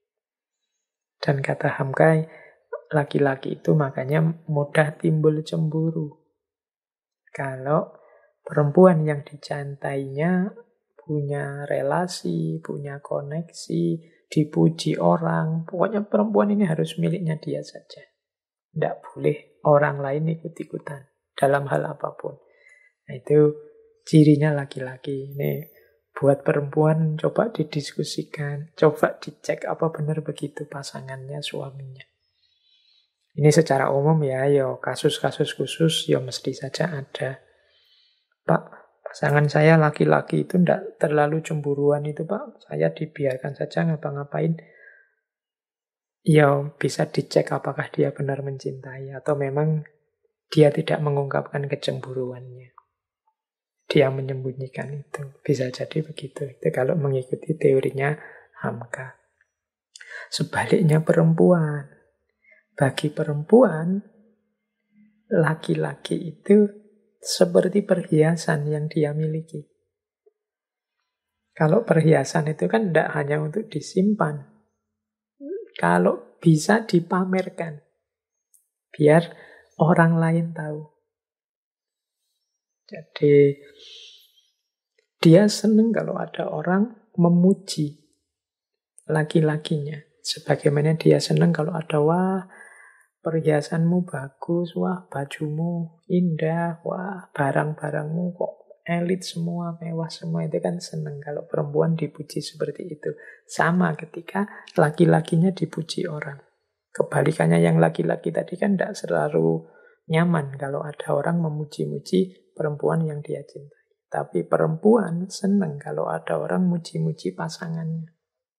Dan kata Hamka, laki-laki itu makanya mudah timbul cemburu. Kalau perempuan yang dicintainya punya relasi, punya koneksi, dipuji orang, pokoknya perempuan ini harus miliknya dia saja. Tidak boleh orang lain ikut-ikutan dalam hal apapun. Nah, itu cirinya laki-laki. Ini buat perempuan coba didiskusikan, coba dicek apa benar begitu pasangannya, suaminya. Ini secara umum ya, kasus-kasus khusus ya mesti saja ada. Pak, Pasangan saya laki-laki itu tidak terlalu cemburuan itu Pak. Saya dibiarkan saja ngapa-ngapain. Ya bisa dicek apakah dia benar mencintai atau memang dia tidak mengungkapkan kecemburuannya. Dia menyembunyikan itu. Bisa jadi begitu. Itu kalau mengikuti teorinya Hamka. Sebaliknya perempuan. Bagi perempuan, laki-laki itu seperti perhiasan yang dia miliki. Kalau perhiasan itu kan tidak hanya untuk disimpan. Kalau bisa dipamerkan. Biar orang lain tahu. Jadi dia senang kalau ada orang memuji laki-lakinya. Sebagaimana dia senang kalau ada, wah perhiasanmu bagus, wah bajumu indah, wah barang-barangmu kok elit semua, mewah semua. Itu kan senang kalau perempuan dipuji seperti itu. Sama ketika laki-lakinya dipuji orang. Kebalikannya yang laki-laki tadi kan tidak selalu nyaman kalau ada orang memuji-muji perempuan yang dia cintai. Tapi perempuan senang kalau ada orang muji-muji pasangannya.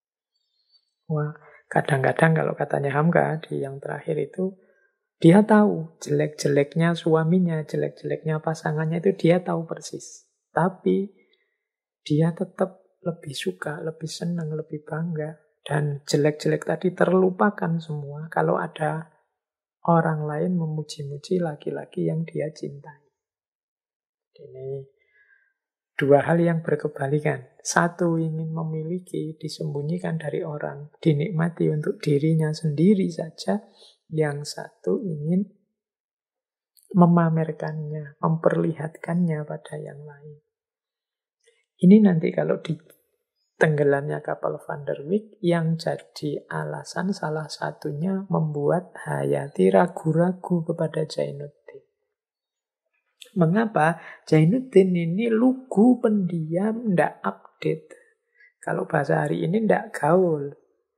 Wah, kadang-kadang kalau katanya Hamka di yang terakhir itu, dia tahu jelek-jeleknya suaminya, jelek-jeleknya pasangannya itu dia tahu persis. Tapi dia tetap lebih suka, lebih senang, lebih bangga. Dan jelek-jelek tadi terlupakan semua kalau ada orang lain memuji-muji laki-laki yang dia cintai. Ini dua hal yang berkebalikan. Satu ingin memiliki, disembunyikan dari orang, dinikmati untuk dirinya sendiri saja. Yang satu ingin memamerkannya, memperlihatkannya pada yang lain. Ini nanti kalau di tenggelamnya kapal Van der Wijk yang jadi alasan salah satunya membuat Hayati ragu-ragu kepada Zainuddin. Mengapa? Zainuddin ini lugu, pendiam, tidak update. Kalau bahasa hari ini tidak gaul.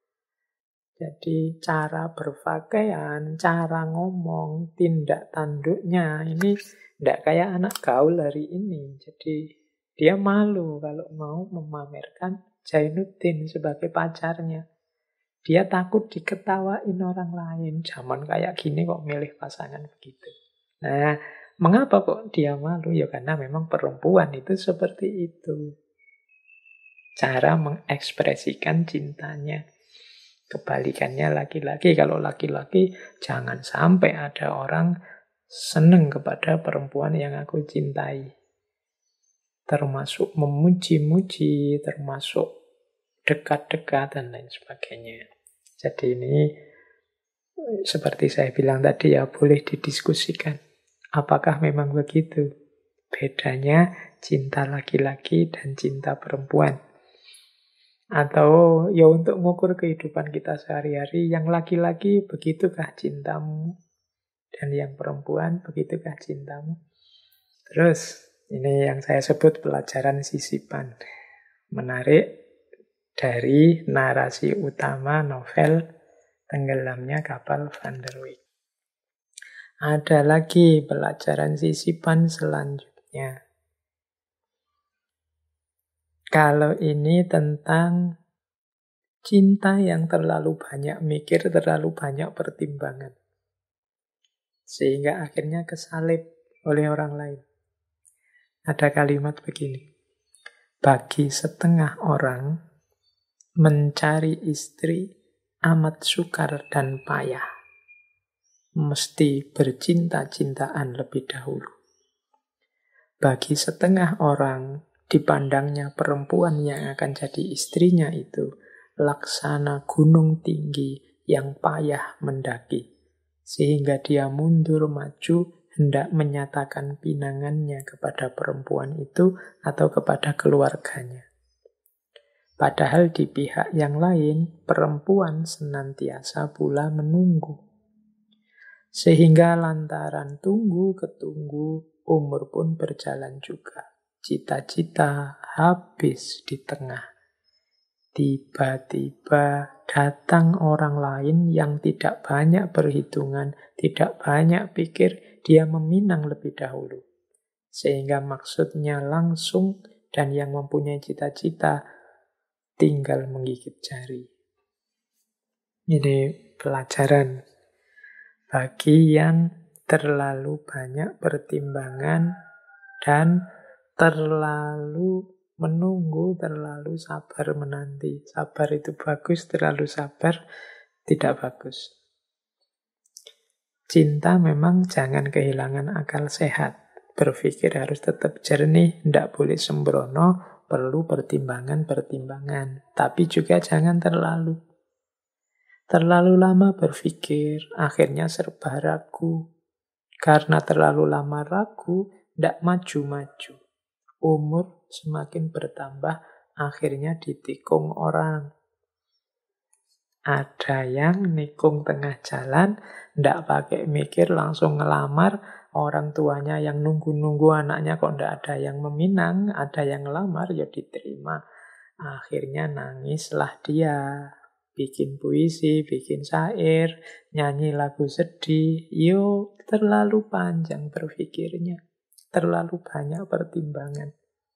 Jadi cara berpakaian, cara ngomong, tindak tanduknya ini tidak kayak anak gaul hari ini. Jadi dia malu kalau mau memamerkan Zainuddin sebagai pacarnya. Dia takut diketawain orang lain. Zaman kayak gini kok milih pasangan begitu. Nah, mengapa kok dia malu? Ya karena memang perempuan itu seperti itu. Cara mengekspresikan cintanya. Kebalikannya laki-laki. Kalau laki-laki, jangan sampai ada orang seneng kepada perempuan yang aku cintai. Termasuk memuji-muji, termasuk dekat-dekat, dan lain sebagainya. Jadi ini, seperti saya bilang tadi ya, boleh didiskusikan. Apakah memang begitu? Bedanya cinta laki-laki dan cinta perempuan. Atau ya untuk mengukur kehidupan kita sehari-hari, yang laki-laki begitukah cintamu? Dan yang perempuan begitukah cintamu? Terus, ini yang saya sebut pelajaran sisipan. Menarik dari narasi utama novel Tenggelamnya Kapal Van der Wijk. Ada lagi pelajaran sisipan selanjutnya. Kalau ini tentang cinta yang terlalu banyak mikir, terlalu banyak pertimbangan. Sehingga akhirnya kesalip oleh orang lain. Ada kalimat begini. Bagi setengah orang, mencari istri amat sukar dan payah. Mesti bercinta-cintaan lebih dahulu. Bagi setengah orang, dipandangnya perempuan yang akan jadi istrinya itu laksana gunung tinggi yang payah mendaki. Sehingga dia mundur maju hendak menyatakan pinangannya kepada perempuan itu atau kepada keluarganya. Padahal di pihak yang lain, perempuan senantiasa pula menunggu. Sehingga lantaran tunggu ketunggu, umur pun berjalan juga. Cita-cita habis di tengah. Tiba-tiba datang orang lain yang tidak banyak perhitungan, tidak banyak pikir, dia meminang lebih dahulu. Sehingga maksudnya langsung dan yang mempunyai cita-cita tinggal menggigit jari. Ini pelajaran bagi yang terlalu banyak pertimbangan dan terlalu menunggu, terlalu sabar menanti. Sabar itu bagus, terlalu sabar tidak bagus. Cinta memang jangan kehilangan akal sehat. Berpikir harus tetap jernih, tidak boleh sembrono, perlu pertimbangan-pertimbangan. Tapi juga jangan terlalu. Terlalu lama berpikir, akhirnya serba ragu. Karena terlalu lama ragu, tidak maju-maju. Umur semakin bertambah, akhirnya ditikung orang. Ada yang nikung tengah jalan, ndak pakai mikir langsung ngelamar, orang tuanya yang nunggu-nunggu anaknya kok ndak ada yang meminang, ada yang ngelamar, ya diterima. Akhirnya nangislah dia, bikin puisi, bikin syair, nyanyi lagu sedih. Yo, terlalu panjang berpikirnya, terlalu banyak pertimbangan.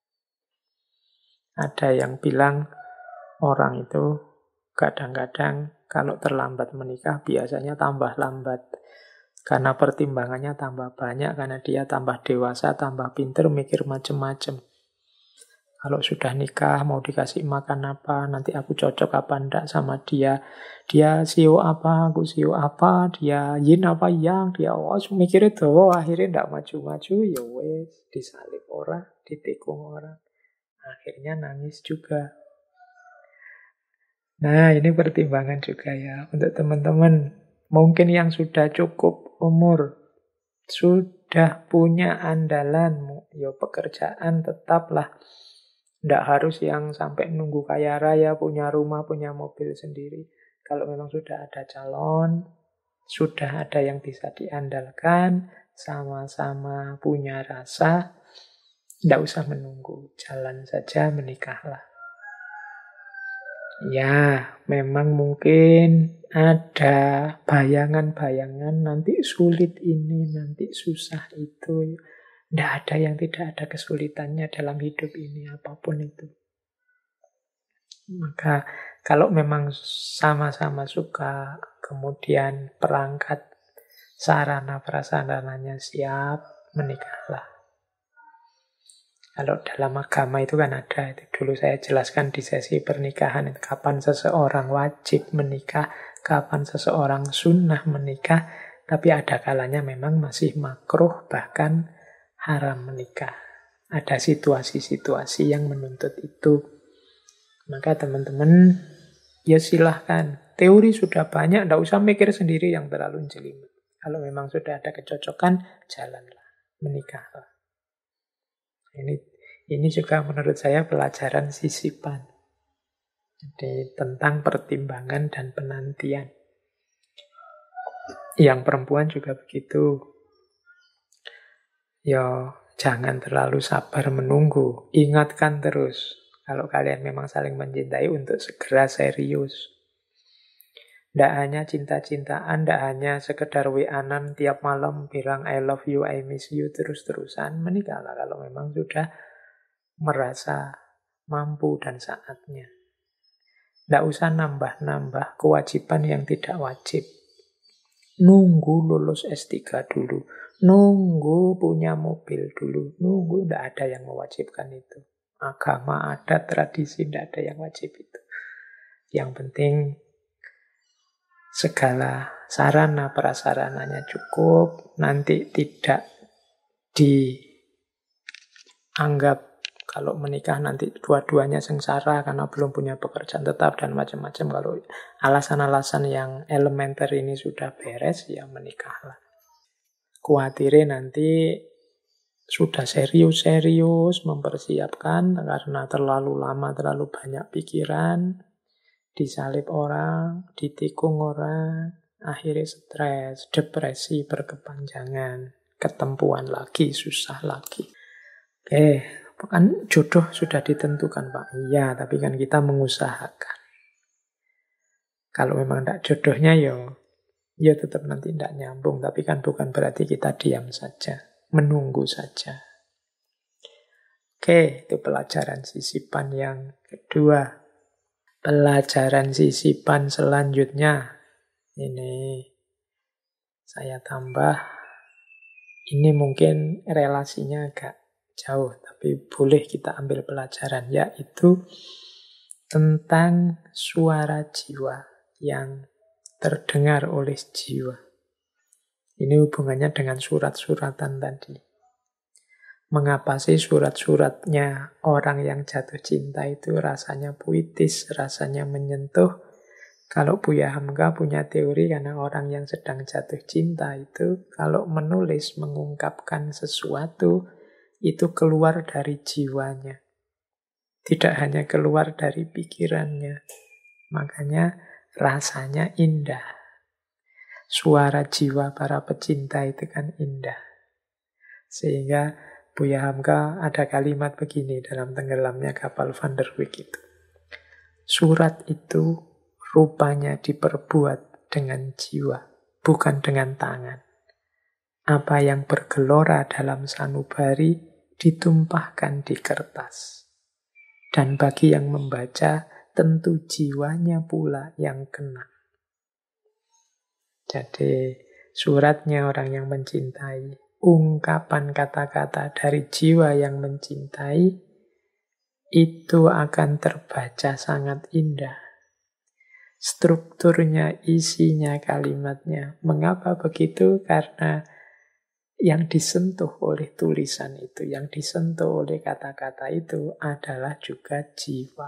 Ada yang bilang orang itu kadang-kadang kalau terlambat menikah biasanya tambah lambat. Karena pertimbangannya tambah banyak, karena dia tambah dewasa, tambah pinter, mikir macem-macem. Kalau sudah nikah, mau dikasih makan apa, nanti aku cocok apa enggak sama dia. Dia sio apa, aku sio apa, dia yin apa yang, dia mikirnya tuh, akhirnya enggak maju-maju, ya wes, disalib orang, ditikung orang. Akhirnya nangis juga. Nah, ini pertimbangan juga ya untuk teman-teman. Mungkin yang sudah cukup umur, sudah punya andalan, ya pekerjaan tetaplah. Tidak harus yang sampai nunggu kaya raya, punya rumah, punya mobil sendiri. Kalau memang sudah ada calon, sudah ada yang bisa diandalkan, sama-sama punya rasa, tidak usah menunggu, jalan saja menikahlah. Ya, memang mungkin ada bayangan-bayangan nanti sulit ini, nanti susah itu. Tidak ada yang tidak ada kesulitannya dalam hidup ini, apapun itu. Maka kalau memang sama-sama suka, kemudian perangkat sarana prasarananya siap, menikahlah. Kalau dalam agama itu kan ada, itu dulu saya jelaskan di sesi pernikahan, kapan seseorang wajib menikah, kapan seseorang sunnah menikah, tapi ada kalanya memang masih makruh, bahkan haram menikah. Ada situasi-situasi yang menuntut itu. Maka teman-teman, ya silahkan. Teori sudah banyak, tidak usah mikir sendiri yang terlalu jelimet. Kalau memang sudah ada kecocokan, jalanlah, menikahlah. Ini juga menurut saya pelajaran sisipan. Jadi tentang pertimbangan dan penantian. Yang perempuan juga begitu. Ya, jangan terlalu sabar menunggu. Ingatkan terus. Kalau kalian memang saling mencintai untuk segera serius. Tidak hanya cinta-cintaan, tidak hanya sekedar WA-an tiap malam bilang I love you, I miss you terus-terusan. Menikahlah kalau memang sudah merasa mampu dan saatnya. Tidak usah nambah-nambah kewajiban yang tidak wajib. Nunggu lulus S3 dulu. Nunggu punya mobil dulu. Nunggu, tidak ada yang mewajibkan itu. Agama ada, tradisi, tidak ada yang wajib itu. Yang penting segala sarana prasarananya cukup, nanti tidak dianggap kalau menikah nanti dua-duanya sengsara karena belum punya pekerjaan tetap dan macam-macam. Kalau alasan-alasan yang elementer ini sudah beres, ya menikahlah. Khawatirnya nanti sudah serius-serius mempersiapkan karena terlalu lama, terlalu banyak pikiran, disalib orang, ditikung orang, akhirnya stres, depresi berkepanjangan, ketempuan lagi, susah lagi. Kan jodoh sudah ditentukan, Pak. Iya, tapi kan kita mengusahakan. Kalau memang tidak jodohnya, ya tetap nanti tidak nyambung. Tapi kan bukan berarti kita diam saja, menunggu saja. Oke, itu pelajaran sisipan yang kedua. Pelajaran sisipan selanjutnya, ini saya tambah, ini mungkin relasinya agak jauh, tapi boleh kita ambil pelajaran, yaitu tentang suara jiwa yang terdengar oleh jiwa. Ini hubungannya dengan surat-suratan tadi. Mengapa sih surat-suratnya orang yang jatuh cinta itu rasanya puitis, rasanya menyentuh? Kalau Buya Hamka punya teori karena orang yang sedang jatuh cinta itu kalau menulis, mengungkapkan sesuatu itu keluar dari jiwanya. Tidak hanya keluar dari pikirannya. Makanya rasanya indah. Suara jiwa para pecinta itu kan indah. Sehingga Buya Hamka ada kalimat begini dalam Tenggelamnya Kapal Van der Wijk itu. Surat itu rupanya diperbuat dengan jiwa, bukan dengan tangan. Apa yang bergelora dalam sanubari ditumpahkan di kertas. Dan bagi yang membaca, tentu jiwanya pula yang kena. Jadi suratnya orang yang mencintai, ungkapan kata-kata dari jiwa yang mencintai, itu akan terbaca sangat indah. Strukturnya, isinya, kalimatnya. Mengapa begitu? Karena yang disentuh oleh tulisan itu, yang disentuh oleh kata-kata itu adalah juga jiwa.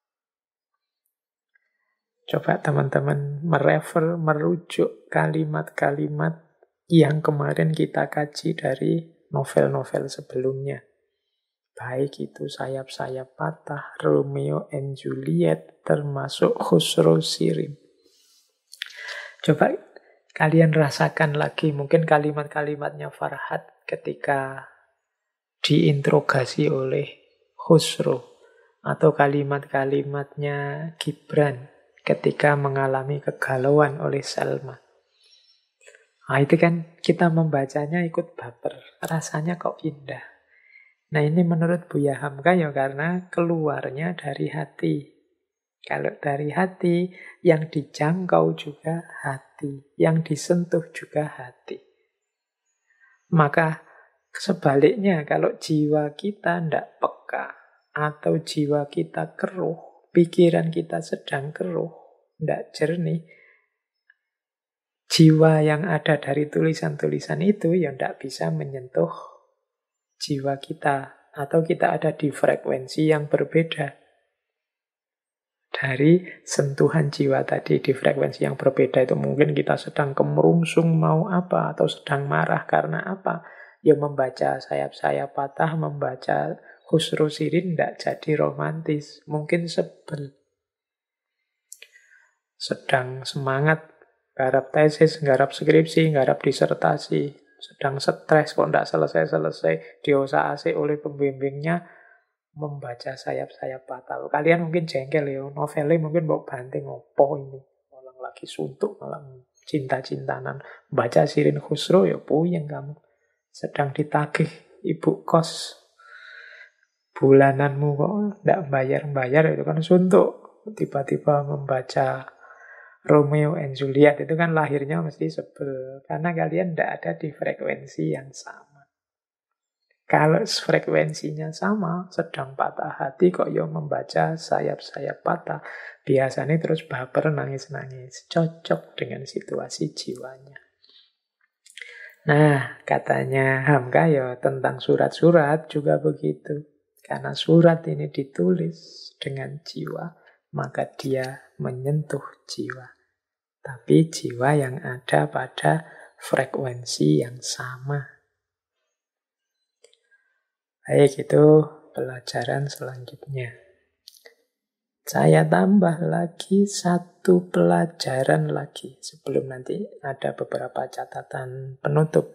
Coba teman-teman merujuk kalimat-kalimat yang kemarin kita kaji dari novel-novel sebelumnya. Baik itu Sayap-sayap patah, Romeo and Juliet, termasuk Khusro Shirin. Coba kalian rasakan lagi mungkin kalimat-kalimatnya Farhad ketika diinterogasi oleh Khusro. Atau kalimat-kalimatnya Gibran ketika mengalami kegalauan oleh Selma. Nah itu kan kita membacanya ikut baper. Rasanya kok indah. Nah ini menurut Buya Hamka ya karena keluarnya dari hati. Kalau dari hati, yang dijangkau juga hati. Yang disentuh juga hati. Maka sebaliknya kalau jiwa kita tidak peka atau jiwa kita keruh, pikiran kita sedang keruh, tidak jernih, jiwa yang ada dari tulisan-tulisan itu yang tidak bisa menyentuh jiwa kita. Atau kita ada di frekuensi yang berbeda dari sentuhan jiwa tadi. Di frekuensi yang berbeda itu mungkin kita sedang kemerungsung mau apa, atau sedang marah karena apa. Ya membaca Sayap-sayap patah, membaca Khusro Shirin tidak jadi romantis. Mungkin sebel. Sedang semangat, garap tesis, garap skripsi, garap disertasi. Sedang stres, kok tidak selesai-selesai. Diusahakan oleh pembimbingnya membaca Sayap-sayap patah. Kalian mungkin jengkel ya, novelnya mungkin mau banting, opo ini. Malah lagi suntuk, malah cinta-cintanan. Baca Shirin Khusro, ya puyeng kamu. Sedang ditagih ibu kos, bulananmu kok tidak bayar-bayar, itu kan suntuk. Tiba-tiba membaca Romeo and Juliet, itu kan lahirnya mesti sebel. Karena kalian tidak ada di frekuensi yang sama. Kalau frekuensinya sama, sedang patah hati kok ya membaca Sayap-sayap patah. Biasanya terus baper, nangis-nangis. Cocok dengan situasi jiwanya. Nah, katanya Hamka ya tentang surat-surat juga begitu. Karena surat ini ditulis dengan jiwa, maka dia menyentuh jiwa. Tapi jiwa yang ada pada frekuensi yang sama. Baik, itu pelajaran selanjutnya. Saya tambah lagi satu pelajaran lagi sebelum nanti ada beberapa catatan penutup.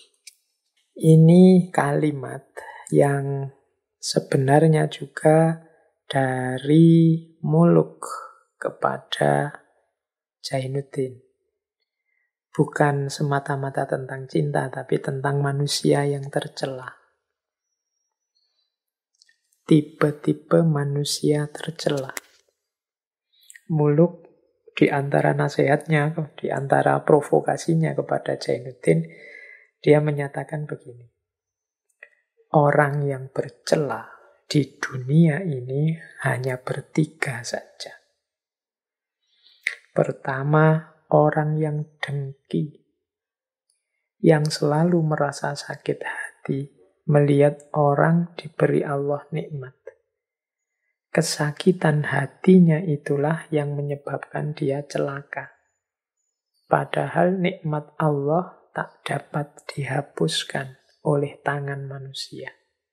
Ini kalimat yang sebenarnya juga dari Muluk kepada Zainuddin. Bukan semata-mata tentang cinta, tapi tentang manusia yang tercela. tipe-tipe manusia tercela. Muluk di antara nasihatnya, di antara provokasinya kepada Zainuddin, dia menyatakan begini. Orang yang bercela di dunia ini hanya bertiga saja. Pertama, orang yang dengki, yang selalu merasa sakit hati melihat orang diberi Allah nikmat. Kesakitan hatinya itulah yang menyebabkan dia celaka. Padahal nikmat Allah tak dapat dihapuskan oleh tangan manusia.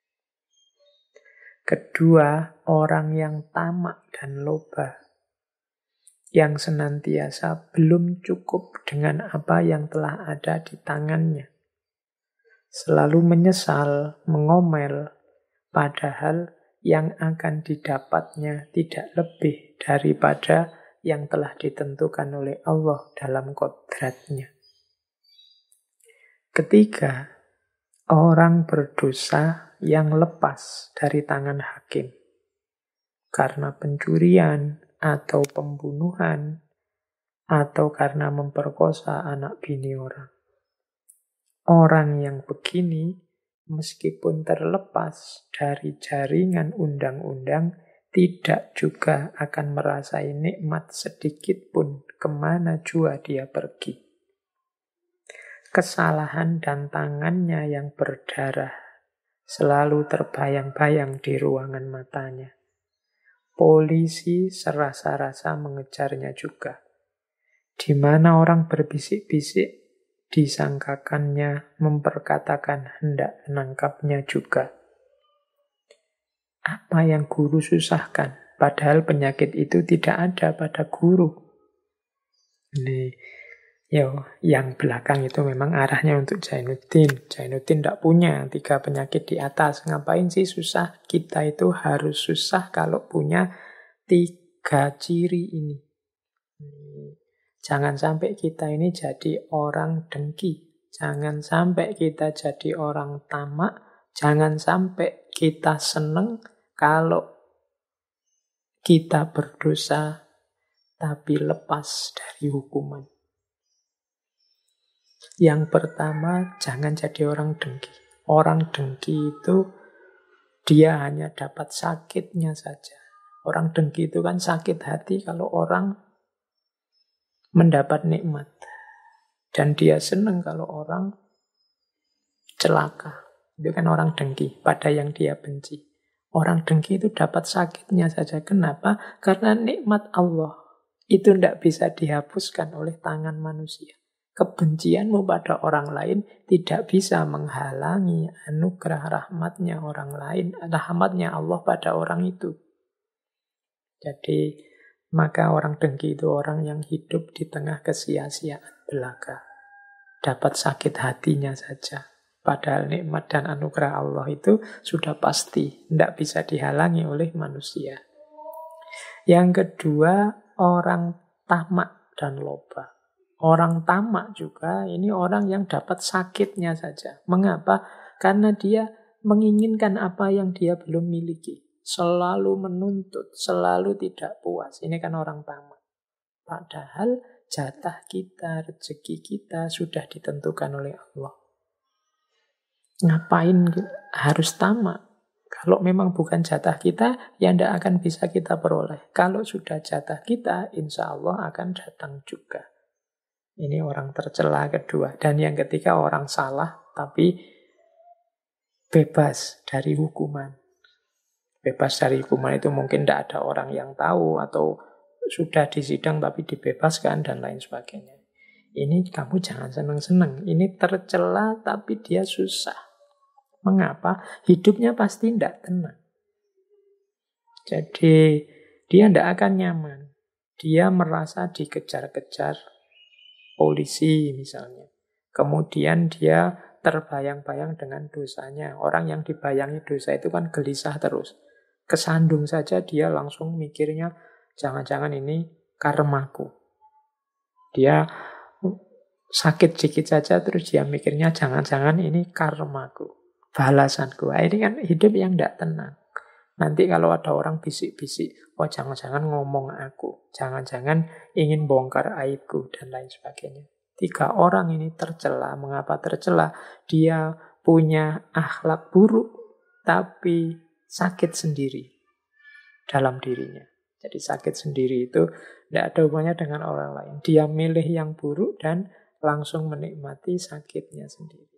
Kedua, orang yang tamak dan loba, yang senantiasa belum cukup dengan apa yang telah ada di tangannya. Selalu menyesal, mengomel, padahal yang akan didapatnya tidak lebih daripada yang telah ditentukan oleh Allah dalam kodratnya. Ketiga, orang berdosa yang lepas dari tangan hakim karena pencurian atau pembunuhan atau karena memperkosa anak bini orang. Orang yang begini meskipun terlepas dari jaringan undang-undang, tidak juga akan merasai nikmat sedikit pun kemana jua dia pergi. Kesalahan dan tangannya yang berdarah selalu terbayang-bayang di ruangan matanya. Polisi serasa-rasa mengejarnya juga. Di mana orang berbisik-bisik, disangkakannya memperkatakan hendak menangkapnya juga. Apa yang guru susahkan? Padahal penyakit itu tidak ada pada guru. Ini, yang belakang itu memang arahnya untuk Zainuddin. Zainuddin tidak punya 3 penyakit di atas. Ngapain sih susah? Kita itu harus susah kalau punya 3 ciri ini. Jangan sampai kita ini jadi orang dengki. Jangan sampai kita jadi orang tamak. Jangan sampai kita seneng kalau kita berdosa tapi lepas dari hukuman. Yang pertama, jangan jadi orang dengki. Orang dengki itu dia hanya dapat sakitnya saja. Orang dengki itu kan sakit hati kalau orang mendapat nikmat. Dan dia senang kalau orang celaka. Itu kan orang dengki pada yang dia benci. Orang dengki itu dapat sakitnya saja. Kenapa? Karena nikmat Allah itu tidak bisa dihapuskan oleh tangan manusia. Kebencianmu pada orang lain tidak bisa menghalangi anugerah rahmatnya orang lain, rahmatnya Allah pada orang itu. Jadi, maka orang dengki itu orang yang hidup di tengah kesia-siaan belaka. Dapat sakit hatinya saja. Padahal nikmat dan anugerah Allah itu sudah pasti tidak bisa dihalangi oleh manusia. Yang kedua, orang tamak dan loba. Orang tamak juga ini orang yang dapat sakitnya saja. Mengapa? Karena dia menginginkan apa yang dia belum miliki. Selalu menuntut, selalu tidak puas. Ini kan orang tamak. Padahal jatah kita, rezeki kita sudah ditentukan oleh Allah. Ngapain harus tamak? Kalau memang bukan jatah kita, ya tidak akan bisa kita peroleh. Kalau sudah jatah kita, insya Allah akan datang juga. Ini orang tercela kedua. Dan yang ketiga orang salah, tapi bebas dari hukuman. Bebas dari hukuman itu mungkin tidak ada orang yang tahu, atau sudah disidang tapi dibebaskan, dan lain sebagainya. Ini kamu jangan senang-senang. Ini tercela tapi dia susah. Mengapa? Hidupnya pasti tidak tenang. Jadi dia tidak akan nyaman. Dia merasa dikejar-kejar polisi misalnya. Kemudian dia terbayang-bayang dengan dosanya. Orang yang dibayangi dosa itu kan gelisah terus. Kesandung saja dia langsung mikirnya, jangan-jangan ini karmaku. Dia sakit dikit saja terus dia mikirnya, jangan-jangan ini karmaku, balasanku. Ini kan hidup yang tidak tenang. Nanti kalau ada orang bisik-bisik, oh jangan-jangan ngomong aku, jangan-jangan ingin bongkar aibku, dan lain sebagainya. 3 orang ini tercela. Mengapa tercela? Dia punya akhlak buruk, tapi sakit sendiri dalam dirinya. Jadi sakit sendiri itu tidak ada hubungannya dengan orang lain. Dia milih yang buruk dan langsung menikmati sakitnya sendiri.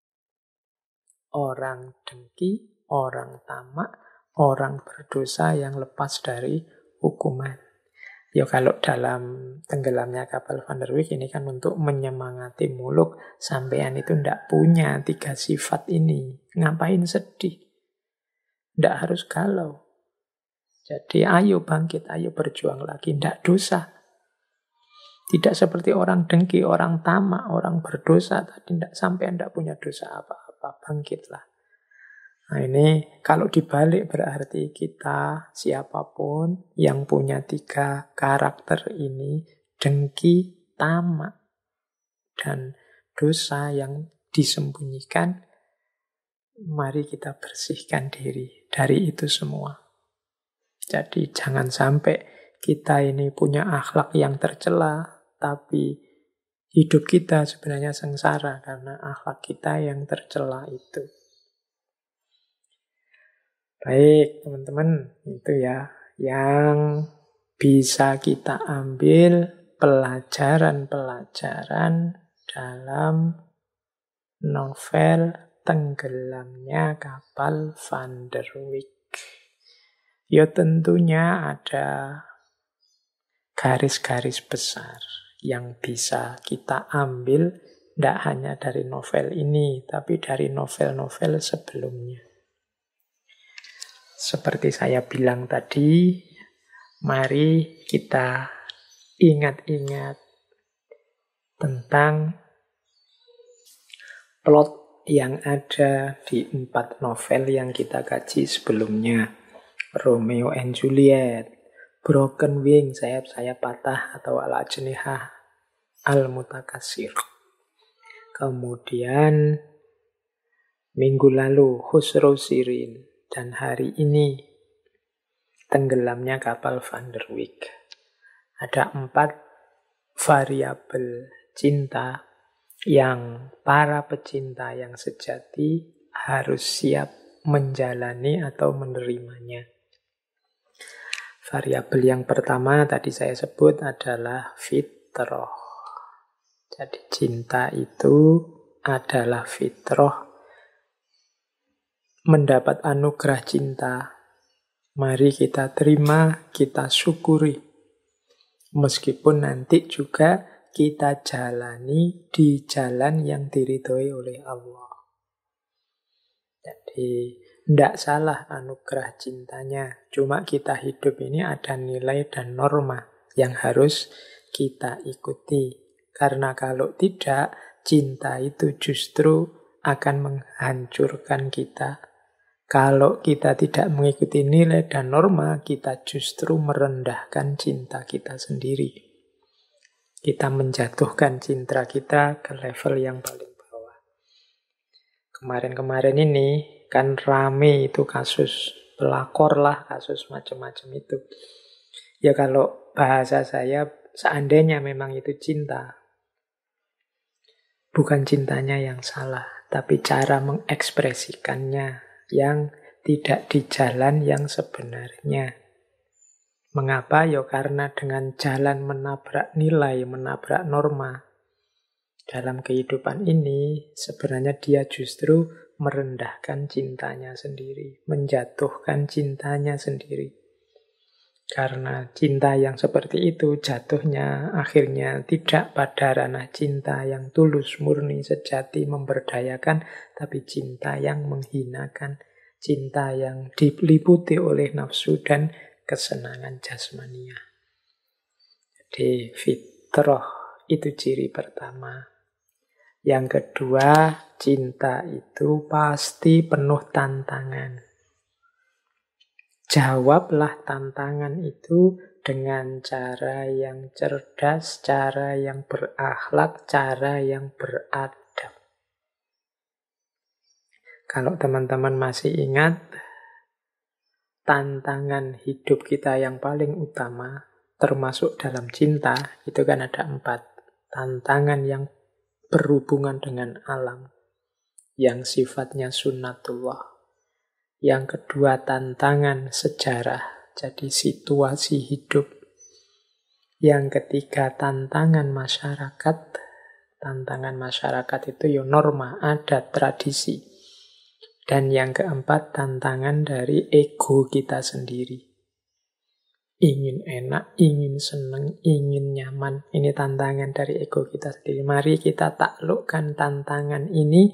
Orang dengki, orang tamak, orang berdosa yang lepas dari hukuman. Ya kalau dalam tenggelamnya kapal Van der Wijk ini kan untuk menyemangati Muluk, sampean itu ndak punya 3 sifat ini. Ngapain sedih? Ndak harus galau. Jadi ayo bangkit, ayo berjuang lagi, ndak dosa. Tidak seperti orang dengki, orang tamak, orang berdosa tadi, sampean ndak punya dosa apa-apa, bangkitlah. Nah ini kalau dibalik berarti kita siapapun yang punya 3 karakter ini, dengki, tamak, dan dosa yang disembunyikan, mari kita bersihkan diri dari itu semua. Jadi jangan sampai kita ini punya akhlak yang tercela, tapi hidup kita sebenarnya sengsara karena akhlak kita yang tercela itu. Baik, teman-teman, itu ya yang bisa kita ambil pelajaran-pelajaran dalam novel Tenggelamnya Kapal Van der Wijk. Ya tentunya ada garis-garis besar yang bisa kita ambil tidak hanya dari novel ini, tapi dari novel-novel sebelumnya. Seperti saya bilang tadi, mari kita ingat-ingat tentang plot yang ada di 4 novel yang kita kaji sebelumnya. Romeo and Juliet, Broken Wing, sayap-sayap patah atau Al-Ajnihah Al-Mutakasir. Kemudian minggu lalu Khusro Shirin. Dan hari ini Tenggelamnya Kapal Van der Wijk. Ada 4 variabel cinta yang para pecinta yang sejati harus siap menjalani atau menerimanya. Variabel yang pertama tadi saya sebut adalah fitrah. Jadi cinta itu adalah fitrah. Mendapat anugerah cinta, mari kita terima, kita syukuri. Meskipun nanti juga kita jalani di jalan yang diridhoi oleh Allah. Jadi, tidak salah anugerah cintanya. Cuma kita hidup ini ada nilai dan norma yang harus kita ikuti. Karena kalau tidak, cinta itu justru akan menghancurkan kita. Kalau kita tidak mengikuti nilai dan norma, kita justru merendahkan cinta kita sendiri. Kita menjatuhkan cinta kita ke level yang paling bawah. Kemarin-kemarin ini kan rame itu kasus pelakor lah, kasus macam-macam itu. Ya kalau bahasa saya, seandainya memang itu cinta, bukan cintanya yang salah, tapi cara mengekspresikannya yang tidak di jalan yang sebenarnya. Mengapa? Ya karena dengan jalan menabrak nilai, menabrak norma dalam kehidupan ini, sebenarnya dia justru merendahkan cintanya sendiri, menjatuhkan cintanya sendiri. Karena cinta yang seperti itu jatuhnya akhirnya tidak pada ranah cinta yang tulus, murni, sejati, memberdayakan, tapi cinta yang menghinakan, cinta yang diliputi oleh nafsu dan kesenangan jasmania. Jadi fitrah itu ciri pertama. Yang kedua, cinta itu pasti penuh tantangan. Jawablah tantangan itu dengan cara yang cerdas, cara yang berakhlak, cara yang beradab. Kalau teman-teman masih ingat, tantangan hidup kita yang paling utama, termasuk dalam cinta, itu kan ada 4. Tantangan yang berhubungan dengan alam, yang sifatnya sunnatullah. Yang kedua, tantangan sejarah, jadi situasi hidup. Yang ketiga, tantangan masyarakat. Tantangan masyarakat itu ya norma, adat, tradisi. Dan yang keempat, tantangan dari ego kita sendiri. Ingin enak, ingin senang, ingin nyaman. Ini tantangan dari ego kita sendiri. Mari kita taklukkan tantangan ini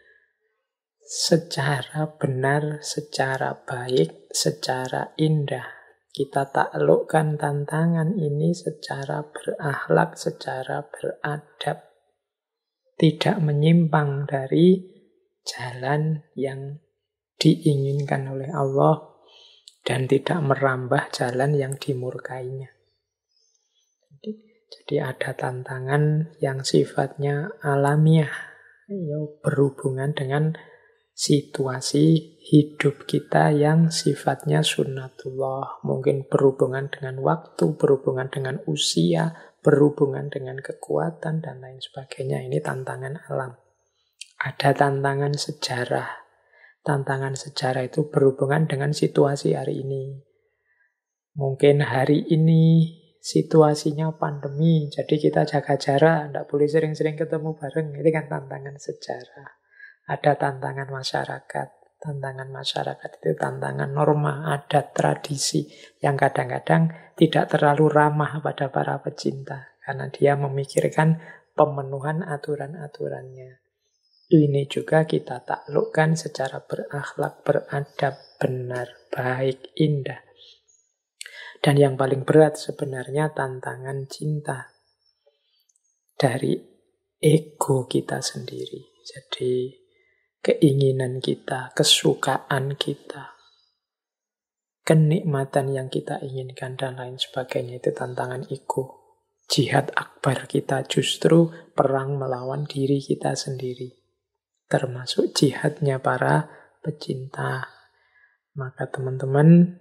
secara benar, secara baik, secara indah. Kita taklukkan tantangan ini secara berakhlak, secara beradab. Tidak menyimpang dari jalan yang diinginkan oleh Allah dan tidak merambah jalan yang dimurkainya. Jadi ada tantangan yang sifatnya alamiah, berhubungan dengan situasi hidup kita yang sifatnya sunnatullah. Mungkin berhubungan dengan waktu, berhubungan dengan usia, berhubungan dengan kekuatan, dan lain sebagainya. Ini tantangan alam. Ada tantangan sejarah. Tantangan sejarah itu berhubungan dengan situasi hari ini. Mungkin hari ini situasinya pandemi, jadi kita jaga jarak, tidak boleh sering-sering ketemu bareng. Ini kan tantangan sejarah. Ada tantangan masyarakat. Tantangan masyarakat itu tantangan norma, adat, tradisi yang kadang-kadang tidak terlalu ramah pada para pecinta karena dia memikirkan pemenuhan aturan-aturannya. Ini juga kita taklukkan secara berakhlak, beradab, benar, baik, indah. Dan yang paling berat sebenarnya tantangan cinta dari ego kita sendiri. Jadi keinginan kita, kesukaan kita, kenikmatan yang kita inginkan, dan lain sebagainya, itu tantangan ego. Jihad akbar kita justru perang melawan diri kita sendiri. Termasuk jihadnya para pecinta. Maka teman-teman,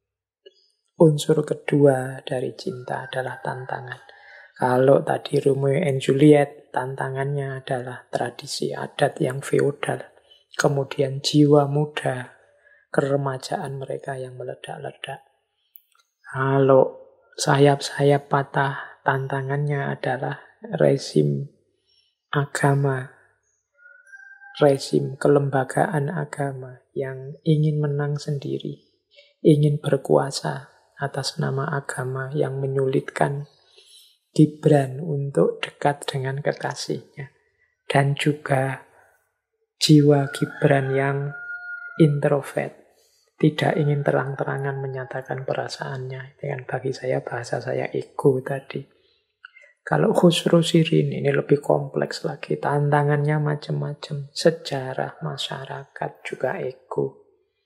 unsur kedua dari cinta adalah tantangan. Kalau tadi Romeo and Juliet, tantangannya adalah tradisi adat yang feodal. Kemudian jiwa muda, keremajaan mereka yang meledak-ledak. Kalau sayap-sayap patah, tantangannya adalah rezim agama, rezim kelembagaan agama yang ingin menang sendiri, ingin berkuasa atas nama agama, yang menyulitkan Gibran untuk dekat dengan kekasihnya. Dan juga jiwa Gibran yang introvert, tidak ingin terang-terangan menyatakan perasaannya. Itu kan bagi saya, bahasa saya ego tadi. Kalau Khusro Shirin ini lebih kompleks lagi, tantangannya macam-macam, sejarah, masyarakat, juga ego.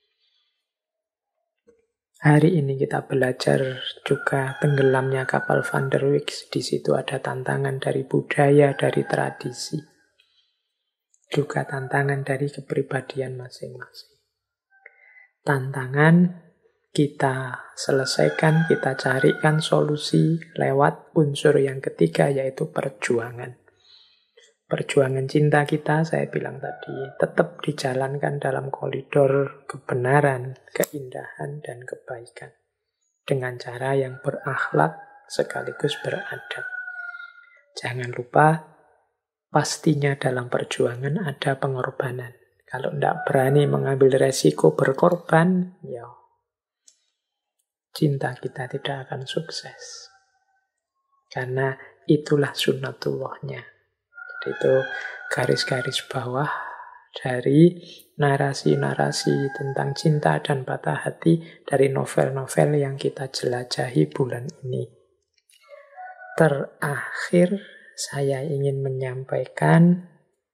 Hari ini kita belajar juga tenggelamnya kapal Van der Wijk. Di situ ada tantangan dari budaya, dari tradisi. Juga tantangan dari kepribadian masing-masing. Tantangan kita selesaikan, kita carikan solusi lewat unsur yang ketiga, yaitu perjuangan. Perjuangan cinta kita, saya bilang tadi, tetap dijalankan dalam koridor kebenaran, keindahan, dan kebaikan. Dengan cara yang berakhlak sekaligus beradab. Jangan lupa, pastinya dalam perjuangan ada pengorbanan. Kalau tidak berani mengambil resiko berkorban, ya cinta kita tidak akan sukses. Karena itulah sunnatullahnya. Itu garis-garis bawah dari narasi-narasi tentang cinta dan patah hati dari novel-novel yang kita jelajahi bulan ini. Terakhir, saya ingin menyampaikan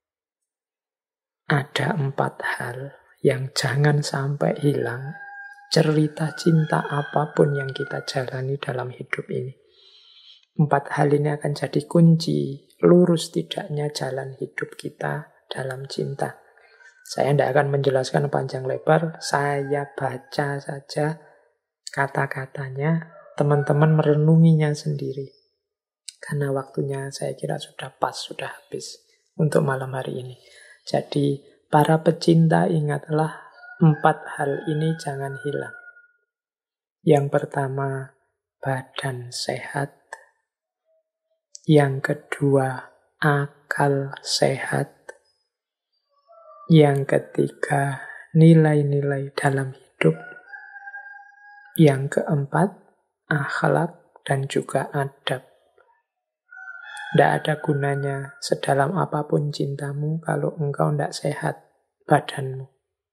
ada 4 hal yang jangan sampai hilang cerita cinta apapun yang kita jalani dalam hidup ini. 4 hal ini akan jadi kunci lurus tidaknya jalan hidup kita dalam cinta. Saya tidak akan menjelaskan panjang lebar, saya baca saja kata-katanya, teman-teman merenunginya sendiri. Karena waktunya saya kira sudah pas, sudah habis untuk malam hari ini. Jadi para pecinta ingatlah 4 hal ini jangan hilang. Yang pertama, badan sehat. Yang kedua, akal sehat. Yang ketiga, nilai-nilai dalam hidup. Yang keempat, akhlak dan juga adab. Tidak ada gunanya sedalam apapun cintamu kalau engkau tidak sehat badanmu.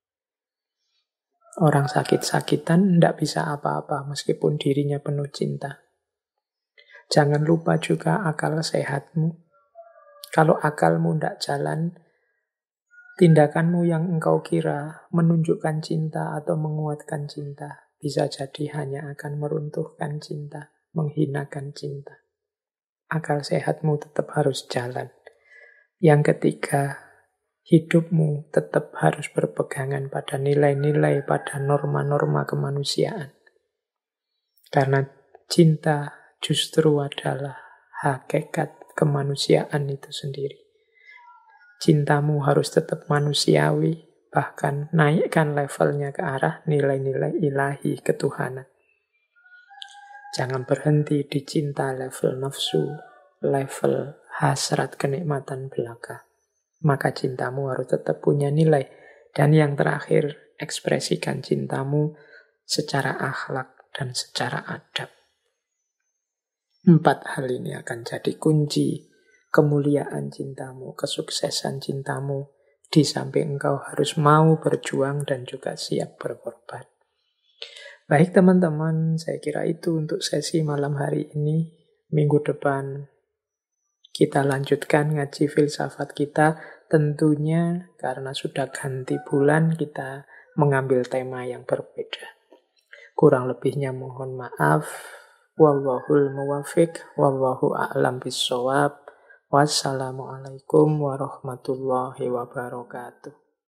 Orang sakit-sakitan tidak bisa apa-apa meskipun dirinya penuh cinta. Jangan lupa juga akal sehatmu. Kalau akalmu tidak jalan, tindakanmu yang engkau kira menunjukkan cinta atau menguatkan cinta bisa jadi hanya akan meruntuhkan cinta, menghinakan cinta. Akal sehatmu tetap harus jalan. Yang ketiga, hidupmu tetap harus berpegangan pada nilai-nilai, pada norma-norma kemanusiaan. Karena cinta justru adalah hakikat kemanusiaan itu sendiri. Cintamu harus tetap manusiawi, bahkan naikkan levelnya ke arah nilai-nilai ilahi ketuhanan. Jangan berhenti di cinta level nafsu, level hasrat kenikmatan belaka. Maka cintamu harus tetap punya nilai. Dan yang terakhir, ekspresikan cintamu secara akhlak dan secara adab. 4 hal ini akan jadi kunci kemuliaan cintamu, kesuksesan cintamu, di samping engkau harus mau berjuang dan juga siap berkorban. Baik teman-teman, saya kira itu untuk sesi malam hari ini. Minggu depan kita lanjutkan ngaji filsafat kita. Tentunya karena sudah ganti bulan, kita mengambil tema yang berbeda. Kurang lebihnya mohon maaf. Wallahul muwafiq, wallahu a'lam bissawab. Wassalamualaikum warahmatullahi wabarakatuh.